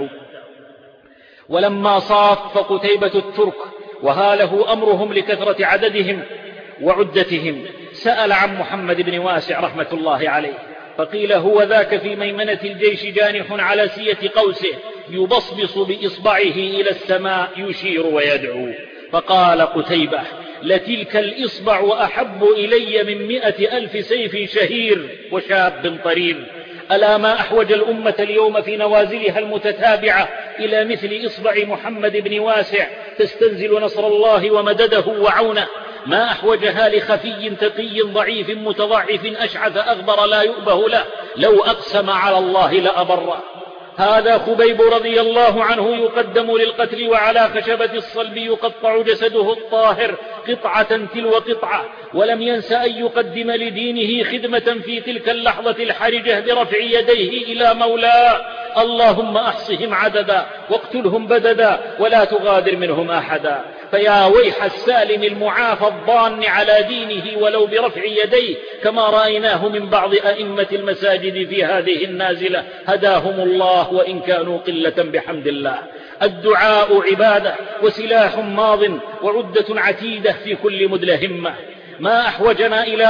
ولما صاف قتيبة الترك وهاله أمرهم لكثرة عددهم وعدتهم، سأل عن محمد بن واسع رحمة الله عليه، فقيل: هو ذاك في ميمنة الجيش جانح على سية قوسه يبصبص بإصبعه إلى السماء يشير ويدعو. فقال قتيبة: لتلك الإصبع أحب إلي من 100,000 سيف شهير وشاب طرير. ألا ما أحوج الأمة اليوم في نوازلها المتتابعة إلى مثل إصبع محمد بن واسع تستنزل نصر الله ومدده وعونه. ما أحوجها لخفي تقي ضعيف متضعف أشعث أغبر لا يؤبه له، لو أقسم على الله لأبر. هذا خبيب رضي الله عنه يقدم للقتل، وعلى خشبة الصلب يقطع جسده الطاهر قطعة تلو قطعة، ولم ينس أن يقدم لدينه خدمة في تلك اللحظة الحرجة برفع يديه إلى مولاه: اللهم أحصهم عددا واقتلهم بددا ولا تغادر منهم أحدا. فيا ويح السالم المعافى الضان على دينه ولو برفع يديه، كما رأيناه من بعض أئمة المساجد في هذه النازلة، هداهم الله وإن كانوا قلة بحمد الله. الدعاء عبادة وسلاح ماض وعدة عتيدة في كل مدلهمة. ما أحوجنا إلى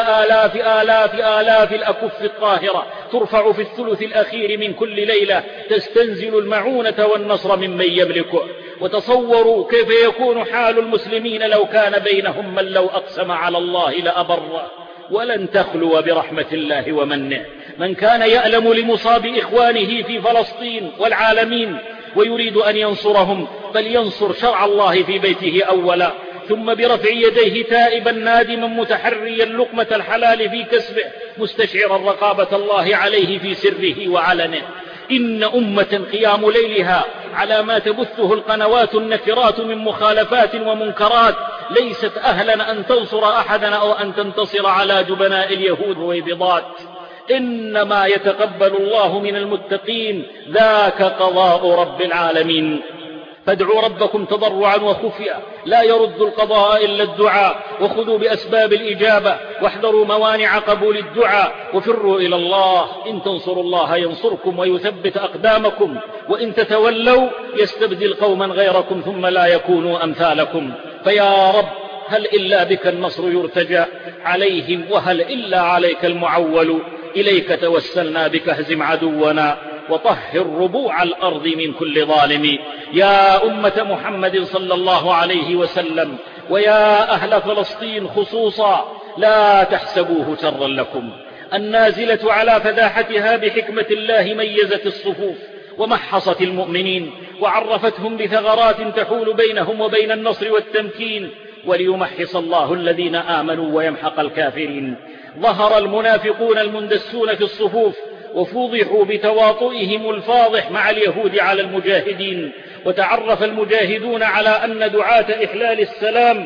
آلاف الأكف الطاهرة ترفع في الثلث الأخير من كل ليلة، تستنزل المعونة والنصر ممن يملكه. وتصوروا كيف يكون حال المسلمين لو كان بينهم من لو أقسم على الله لأبر. ولن تخلو برحمة الله ومنه من كان يألم لمصاب إخوانه في فلسطين والعالمين ويريد أن ينصرهم، فلينصر شرع الله في بيته أولا، ثم برفع يديه تائبا نادما متحريا لقمة الحلال في كسبه، مستشعرا رقابة الله عليه في سره وعلنه. إن أمة قيام ليلها على ما تبثه القنوات النكرات من مخالفات ومنكرات ليست أهلا أن تنصر أحدا أو أن تنتصر على جبناء اليهود والبضات. إنما يتقبل الله من المتقين، ذاك قضاء رب العالمين. فادعوا ربكم تضرعا وخفيا، لا يرد القضاء إلا الدعاء، وخذوا بأسباب الإجابة، واحذروا موانع قبول الدعاء، وفروا إلى الله. إن تنصروا الله ينصركم ويثبت أقدامكم، وإن تتولوا يستبدل قوما غيركم ثم لا يكونوا أمثالكم. فيا رب هل إلا بك النصر يرتجى عليهم، وهل إلا عليك المعول. إليك توسلنا بك اهزم عدونا، وطهر ربوع الأرض من كل ظالم. يا أمة محمد صلى الله عليه وسلم، ويا أهل فلسطين خصوصا، لا تحسبوه شرا لكم. النازلة على فداحتها بحكمة الله ميزت الصفوف ومحصت المؤمنين، وعرفتهم بثغرات تحول بينهم وبين النصر والتمكين، وليمحص الله الذين آمنوا ويمحق الكافرين. ظهر المنافقون المندسون في الصفوف، وفوضحوا بتواطئهم الفاضح مع اليهود على المجاهدين، وتعرف المجاهدون على أن دعاة إحلال السلام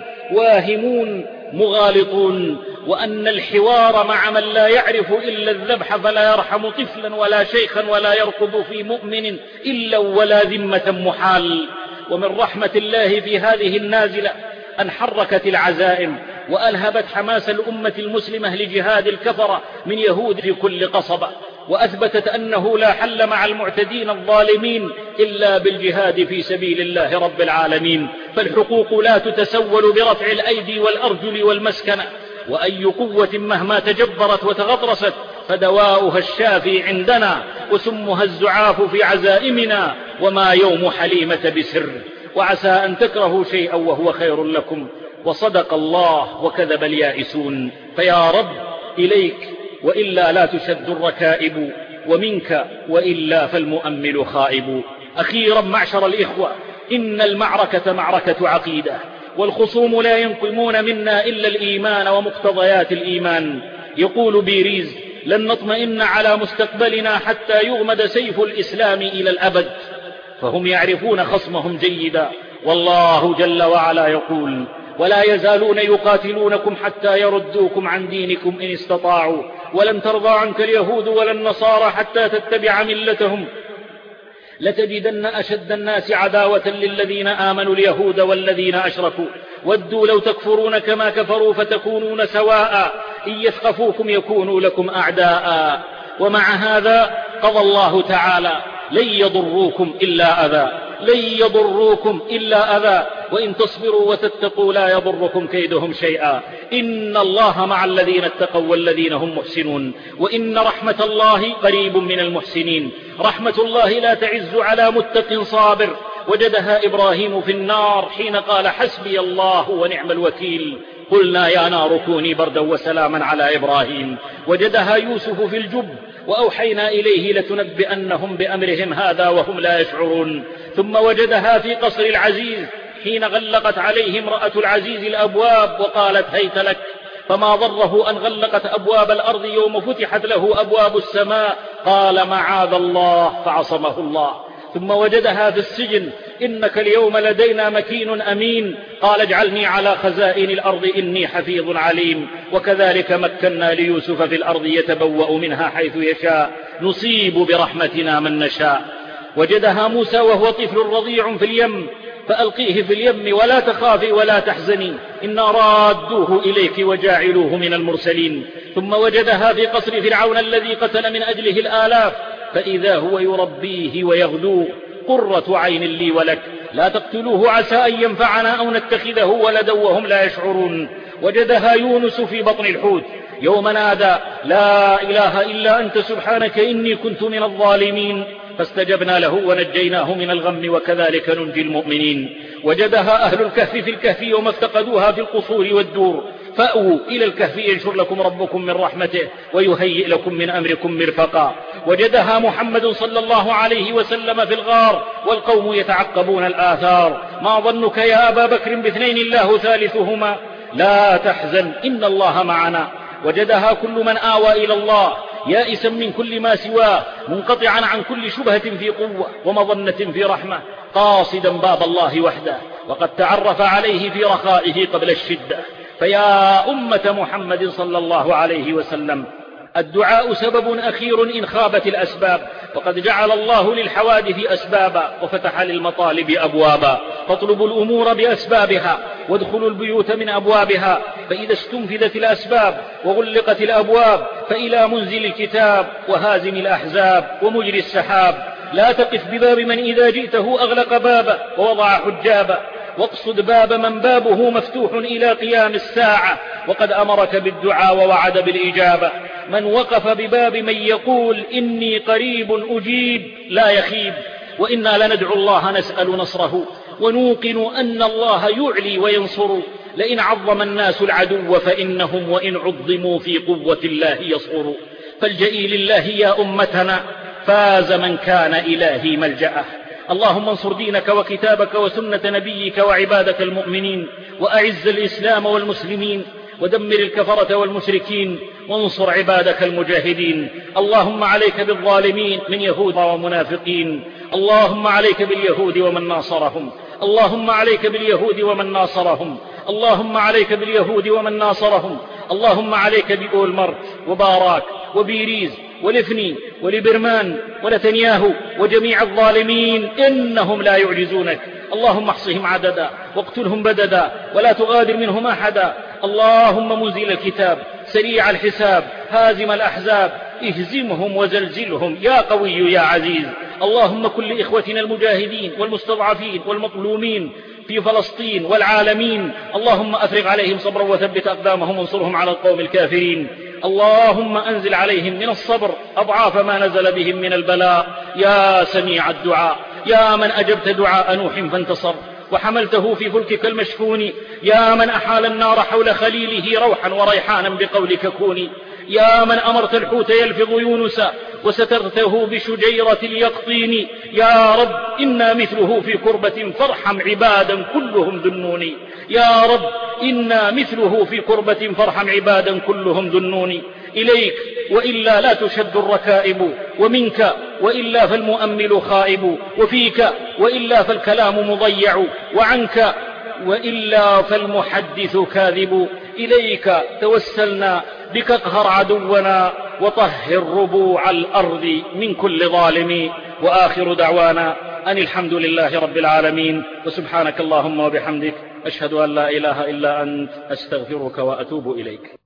واهمون مغالطون، وأن الحوار مع من لا يعرف إلا الذبح فلا يرحم طفلا ولا شيخا ولا يرقب في مؤمن إلا ولا ذمة محال. ومن رحمة الله في هذه النازلة أن حركت العزائم وألهبت حماس الأمة المسلمة لجهاد الكفرة من يهود في كل قصبة، وأثبتت أنه لا حل مع المعتدين الظالمين إلا بالجهاد في سبيل الله رب العالمين. فالحقوق لا تتسول برفع الأيدي والأرجل والمسكنة، وأي قوة مهما تجبرت وتغطرست فدواؤها الشافي عندنا، وسمها الزعاف في عزائمنا، وما يوم حليمة بسر. وعسى أن تكرهوا شيئا وهو خير لكم، وصدق الله وكذب اليائسون. فيا رب إليك وإلا لا تشد الركائب، ومنك وإلا فالمؤمل خائب. أخيرا معشر الإخوة، إن المعركة معركة عقيدة، والخصوم لا ينقمون منا إلا الإيمان ومقتضيات الإيمان. يقول بيريز: لن نطمئن على مستقبلنا حتى يغمد سيف الإسلام إلى الأبد. فهم يعرفون خصمهم جيدا، والله جل وعلا يقول: ولا يزالون يقاتلونكم حتى يردوكم عن دينكم إن استطاعوا، ولن ترضى عنك اليهود ولا النصارى حتى تتبع ملتهم، لتجدن أشد الناس عداوة للذين آمنوا اليهود والذين أشركوا، ودوا لو تكفرون كما كفروا فتكونون سواء، إن يثقفوكم يكونوا لكم أعداء. ومع هذا قضى الله تعالى: لن يضروكم إلا أذى، لن يضروكم إلا أذى، وإن تصبروا وتتقوا لا يضركم كيدهم شيئا، إن الله مع الذين اتقوا والذين هم محسنون، وإن رحمة الله قريب من المحسنين. رحمة الله لا تعز على متق صابر، وجدها إبراهيم في النار حين قال: حسبي الله ونعم الوكيل. قلنا يا نار كوني بردا وسلاما على إبراهيم. وجدها يوسف في الجب، وأوحينا إليه لتنبئنهم بأمرهم هذا وهم لا يشعرون. ثم وجدها في قصر العزيز حين غلقت عليه امرأة العزيز الأبواب وقالت: هيت لك. فما ضره أن غلقت أبواب الأرض يوم فتحت له أبواب السماء، قال: معاذ الله، فعصمه الله. ثم وجدها في السجن: إنك اليوم لدينا مكين أمين، قال: اجعلني على خزائن الأرض إني حفيظ عليم. وكذلك مكنا ليوسف في الأرض يتبوأ منها حيث يشاء، نصيب برحمتنا من نشاء. وجدها موسى وهو طفل رضيع في اليم، فألقيه في اليم ولا تخافي ولا تحزني، إنا رادوه إليك وجاعلوه من المرسلين. ثم وجدها في قصر فرعون الذي قتل من أجله الآلاف، فإذا هو يربيه ويغدوه، قرة عين لي ولك، لا تقتلوه عسى أن ينفعنا أو نتخذه ولدا وهم لا يشعرون. وجدها يونس في بطن الحوت يوم نادى: لا إله إلا أنت سبحانك إني كنت من الظالمين، فاستجبنا له ونجيناه من الغم، وكذلك ننجي المؤمنين. وجدها أهل الكهف في الكهف يوم افتقدوها في القصور والدور، فأووا إلى الكهف ينشر لكم ربكم من رحمته ويهيئ لكم من أمركم مرفقا. وجدها محمد صلى الله عليه وسلم في الغار والقوم يتعقبون الآثار: ما ظنك يا أبا بكر باثنين الله ثالثهما، لا تحزن إن الله معنا. وجدها كل من آوى إلى الله يائسا من كل ما سواه، منقطعا عن كل شبهة في قوة ومظنة في رحمة، قاصدا باب الله وحده، وقد تعرف عليه في رخائه قبل الشدة. فيا أمة محمد صلى الله عليه وسلم، الدعاء سبب أخير إن خابت الأسباب، وقد جعل الله للحوادث أسبابا وفتح للمطالب أبوابا، فاطلبوا الأمور بأسبابها وادخلوا البيوت من أبوابها، فإذا استنفذت الأسباب وغلقت الأبواب فإلى منزل الكتاب وهازم الأحزاب ومجري السحاب. لا تقف بباب من إذا جئته أغلق بابه ووضع حجابه، واقصد باب من بابه مفتوح إلى قيام الساعة، وقد أمرك بالدعاء ووعد بالإجابة. من وقف بباب من يقول إني قريب أجيب لا يخيب، وإنا لندعو الله نسأل نصره، ونوقن أن الله يعلي وينصر. لئن عظم الناس العدو فإنهم وإن عظموا في قوة الله يصغروا. فالجئي لله يا أمتنا، فاز من كان إلهي ملجأه. اللهم انصر دينك وكتابك وسنة نبيك وعبادك المؤمنين، وأعز الإسلام والمسلمين، ودمر الكفرة والمشركين، وانصر عبادك المجاهدين. اللهم عليك بالظالمين من يهود ومنافقين، اللهم عليك باليهود ومن ناصرهم، اللهم عليك باليهود ومن ناصرهم، اللهم عليك باليهود ومن ناصرهم، اللهم عليك بأولمرت وباراك وبيريز ولفني ولبرمان ونتنياهو وجميع الظالمين، إنهم لا يعجزونك. اللهم احصهم عددا واقتلهم بددا ولا تغادر منهم أحدا. اللهم منزل الكتاب سريع الحساب هازم الأحزاب، اهزمهم وزلزلهم يا قوي يا عزيز. اللهم كن لإخوتنا المجاهدين والمستضعفين والمظلومين في فلسطين والعالمين، اللهم أفرغ عليهم صبرا وثبت أقدامهم وانصرهم على القوم الكافرين. اللهم أنزل عليهم من الصبر أضعاف ما نزل بهم من البلاء يا سميع الدعاء، يا من أجبت دعاء نوح فانتصر وحملته في فلكك المشحون، يا من أحال النار حول خليله روحا وريحانا بقولك كوني، يا من أمرت الحوت يلفظ يونس وسترته بشجيرة اليقطين. يا رب إنا مثله في كربة فارحم عبادا كلهم ذنوني، يا رب إنا مثله في كربة فارحم عبادا كلهم ذنوني. إليك وإلا لا تشد الركائب، ومنك وإلا فالمؤمل خائب، وفيك وإلا فالكلام مضيع، وعنك وإلا فالمحدث كاذب. إليك توسلنا بك اقهر عدونا وطهر ربوع الأرض من كل ظالم. وآخر دعوانا أن الحمد لله رب العالمين، وسبحانك اللهم وبحمدك أشهد أن لا إله إلا أنت أستغفرك وأتوب إليك.